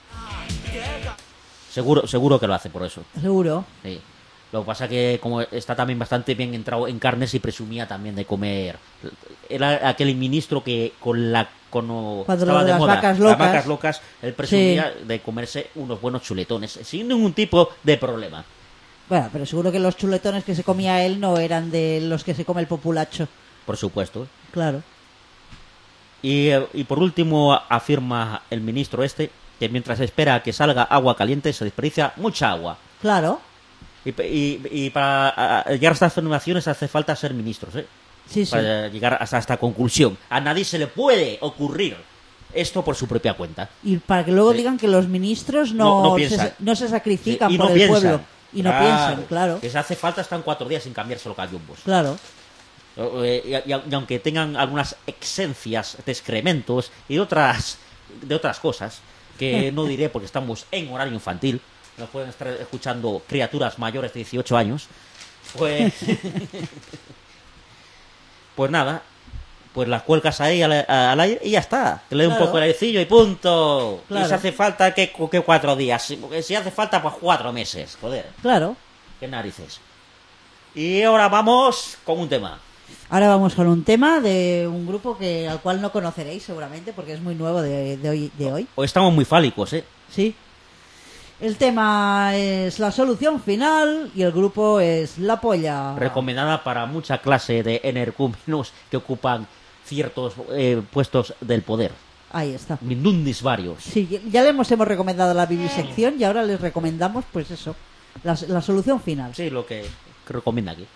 Seguro que lo hace por eso. Seguro. Sí. Lo que pasa que como está también bastante bien entrado en carnes y presumía también de comer. Era aquel ministro que cuando estaba de moda vacas las vacas locas, él presumía sí, de comerse unos buenos chuletones sin ningún tipo de problema. Bueno, pero seguro que los chuletones que se comía él no eran de los que se come el populacho. Por supuesto. Claro. Y por último afirma el ministro que mientras espera a que salga agua caliente se desperdicia mucha agua. Claro. Y para llegar a estas afirmaciones hace falta ser ministros, ¿eh? Sí, para llegar hasta esta conclusión. A nadie se le puede ocurrir esto por su propia cuenta. Y para que luego digan que los ministros no se sacrifican por el pueblo. Y no piensan, claro. Que se hace falta están 4 días sin cambiarse los gallumbos. Claro. Y aunque tengan algunas exencias de excrementos y de otras cosas, que no diré porque estamos en horario infantil, nos pueden estar escuchando criaturas mayores de 18 años, pues pues nada, pues las cuelgas ahí al aire y ya está, que le dé un poco de airecillo y punto. Claro. Y si hace falta que 4 días, si hace falta pues 4 meses, joder. Claro. Qué narices. Y ahora vamos con un tema. Ahora vamos con un tema de un grupo al cual no conoceréis seguramente porque es muy nuevo de hoy. Hoy estamos muy fálicos, ¿eh? Sí. El tema es La Solución Final y el grupo es La Polla. Recomendada para mucha clase de energúmenos que ocupan ciertos puestos del poder. Ahí está. Mindundis varios. Sí, ya le hemos recomendado la vivisección y ahora les recomendamos, pues eso, la Solución Final. Sí, lo que recomienda aquí.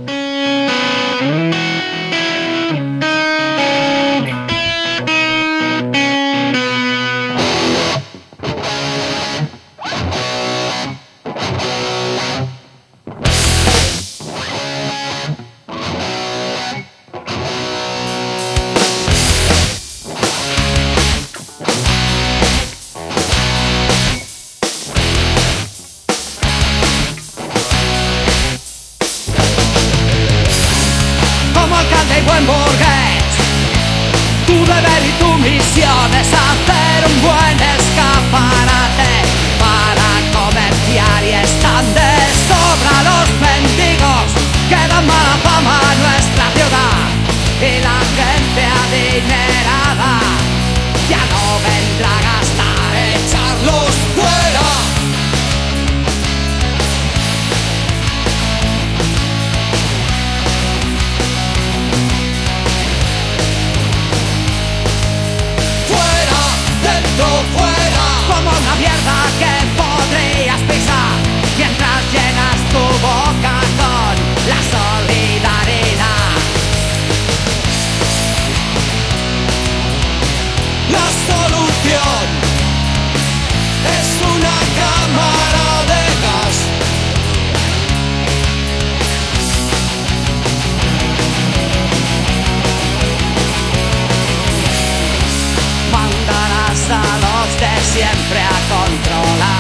Buen burgués, tu deber y tu misión es hacer un buen escaparate para comerciar y están de sobra los mendigos que dan mala fama a nuestra ciudad y la gente adinerada ya no vendrá a gastar, echarlos fuera. Fuera, como una mierda que podrías pisar mientras llenas tu boca con la solidaridad. La solución es una cámara de gas. Mandarás a los de siempre a controlar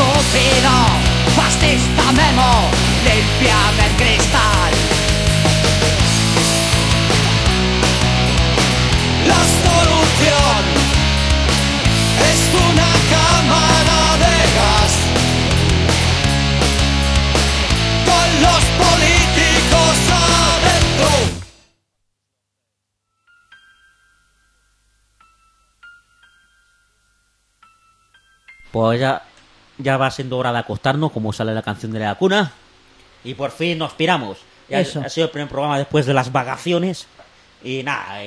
estúpido, fascista Memo, límpiame el cristal. La solución es una cámara de gas con los políticos adentro. Pues ya va siendo hora de acostarnos, como sale la canción de la cuna. Y por fin nos piramos. Ya Eso. ha sido el primer programa después de las vacaciones. Y nada,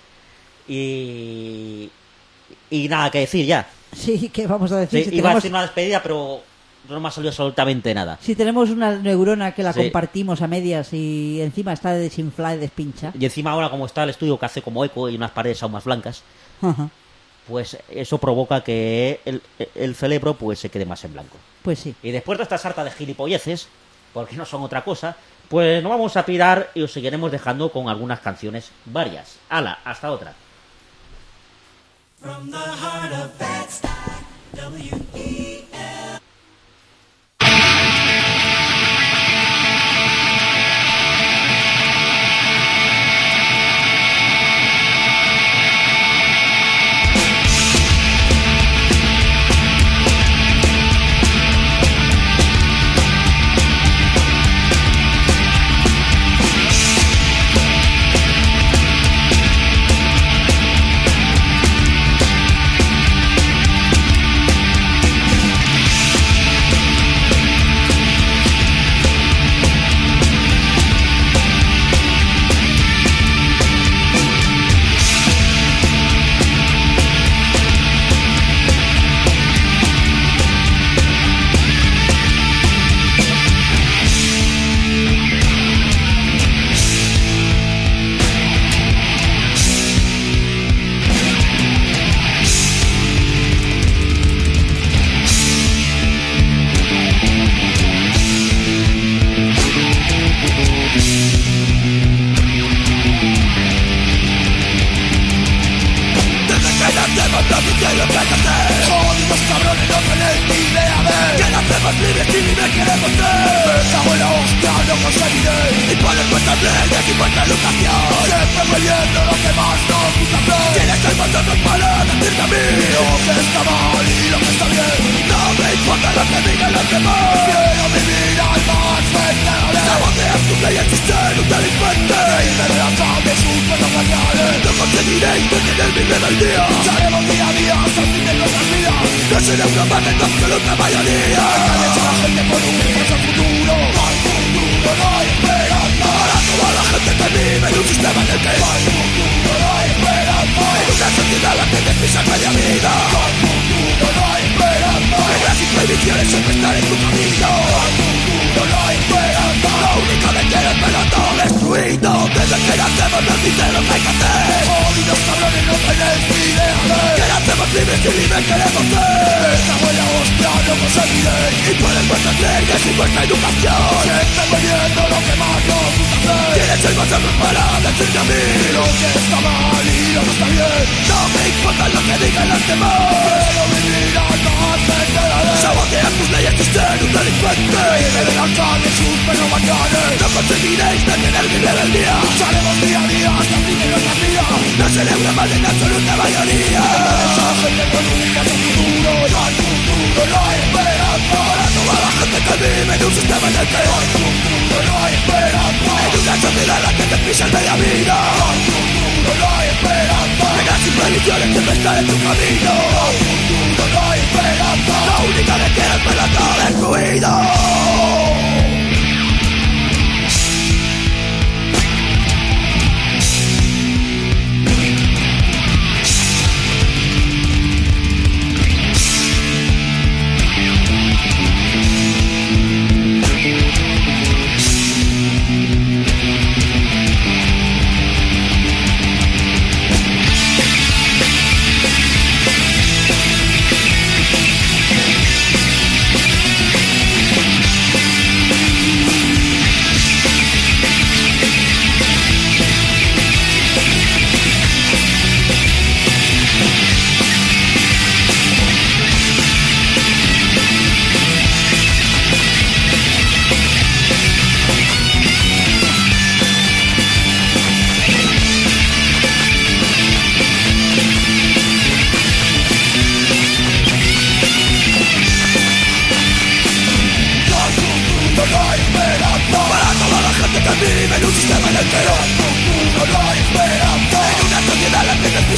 y nada que decir ya. Sí, ¿qué vamos a decir? Sí, Si iba a tenemos, decir una despedida, pero no me ha salido absolutamente nada. si tenemos una neurona que la Sí. compartimos a medias y encima está desinflada y despincha. Y encima ahora, como está el estudio que hace como eco y unas paredes aún más blancas, Ajá. pues eso provoca que el cerebro pues se quede más en blanco. Pues sí. Y después de esta sarta de gilipolleces, porque no son otra cosa, pues nos vamos a pirar y os seguiremos dejando con algunas canciones varias. ¡Hala! Hasta otra. From the heart of Bed-Stuy, W-E-L.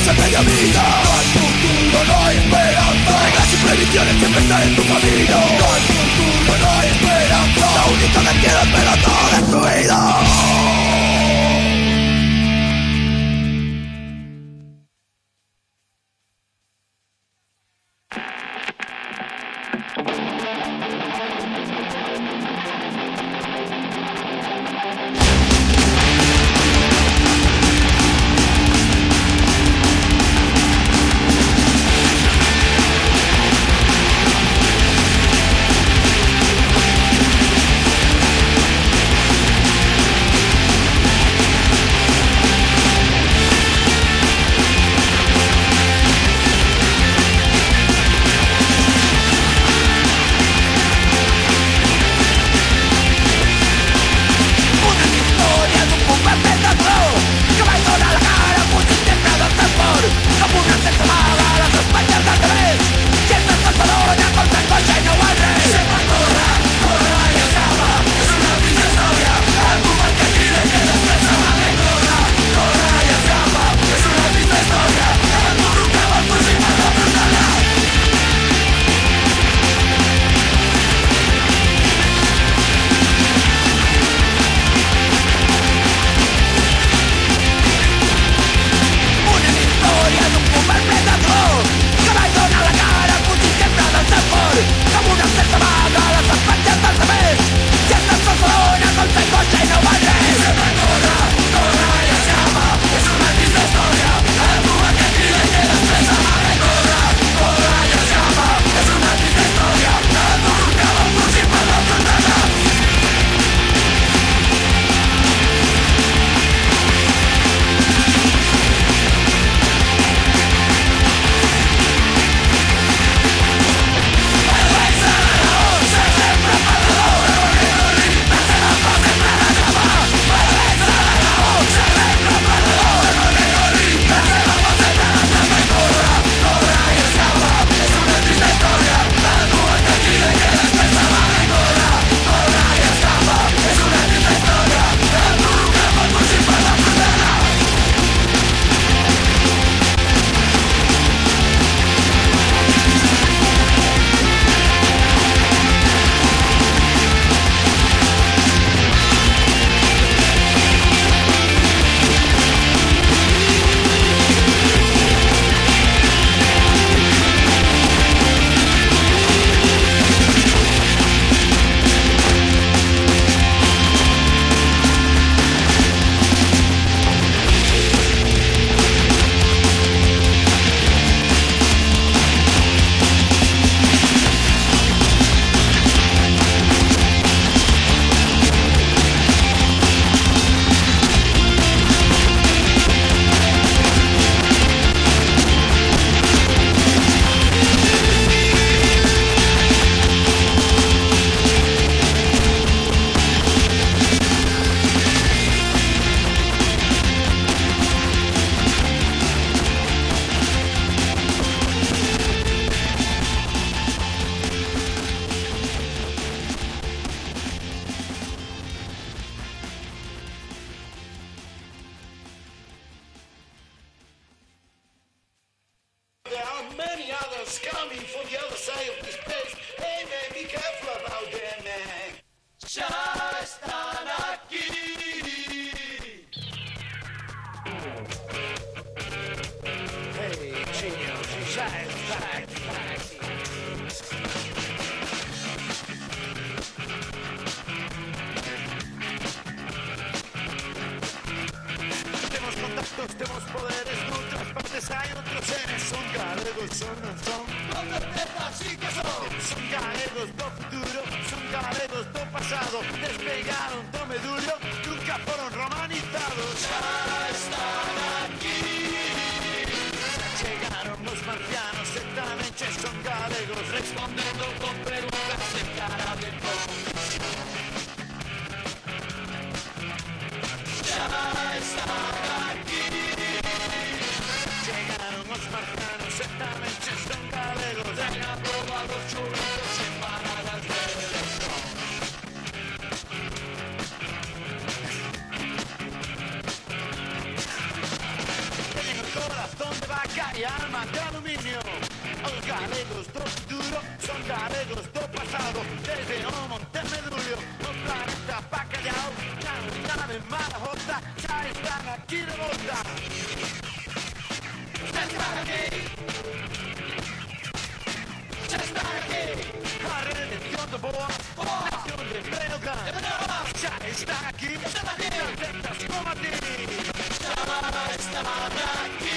se media vida. No hay futuro, no hay esperanza. Reglas y previsiones siempre están en tu camino. No hay futuro, no hay esperanza. La única que quiero esperanza es tu vida. Tenemos poderes, en otras partes hay otros seres. Son galegos, son, non son. Non certeza, sí que son. Son galegos do futuro, son galegos do pasado. Despegaron do medullo, nunca foron romanizados. Ya están aquí. Chegaron los marcianos, e tamén che son galegos. Respondendo con preguntas en cara de comisión. Ya están aquí. Llegaron los marcianos, exactamente son galegos. Han aprobado churros en paradas de electrón. Tienen el corazón de vaca. y alma de aluminio. Los galegos do futuro son galegos do pasado. Desde o Montemedullo, los planetas bacalhau, ya no de mala jota, ya están aquí de volta. Ya están aquí. Ya están aquí. La redención de Boa, nación de Breogán. Ya están aquí. Atletas como a ti. Ya están aquí.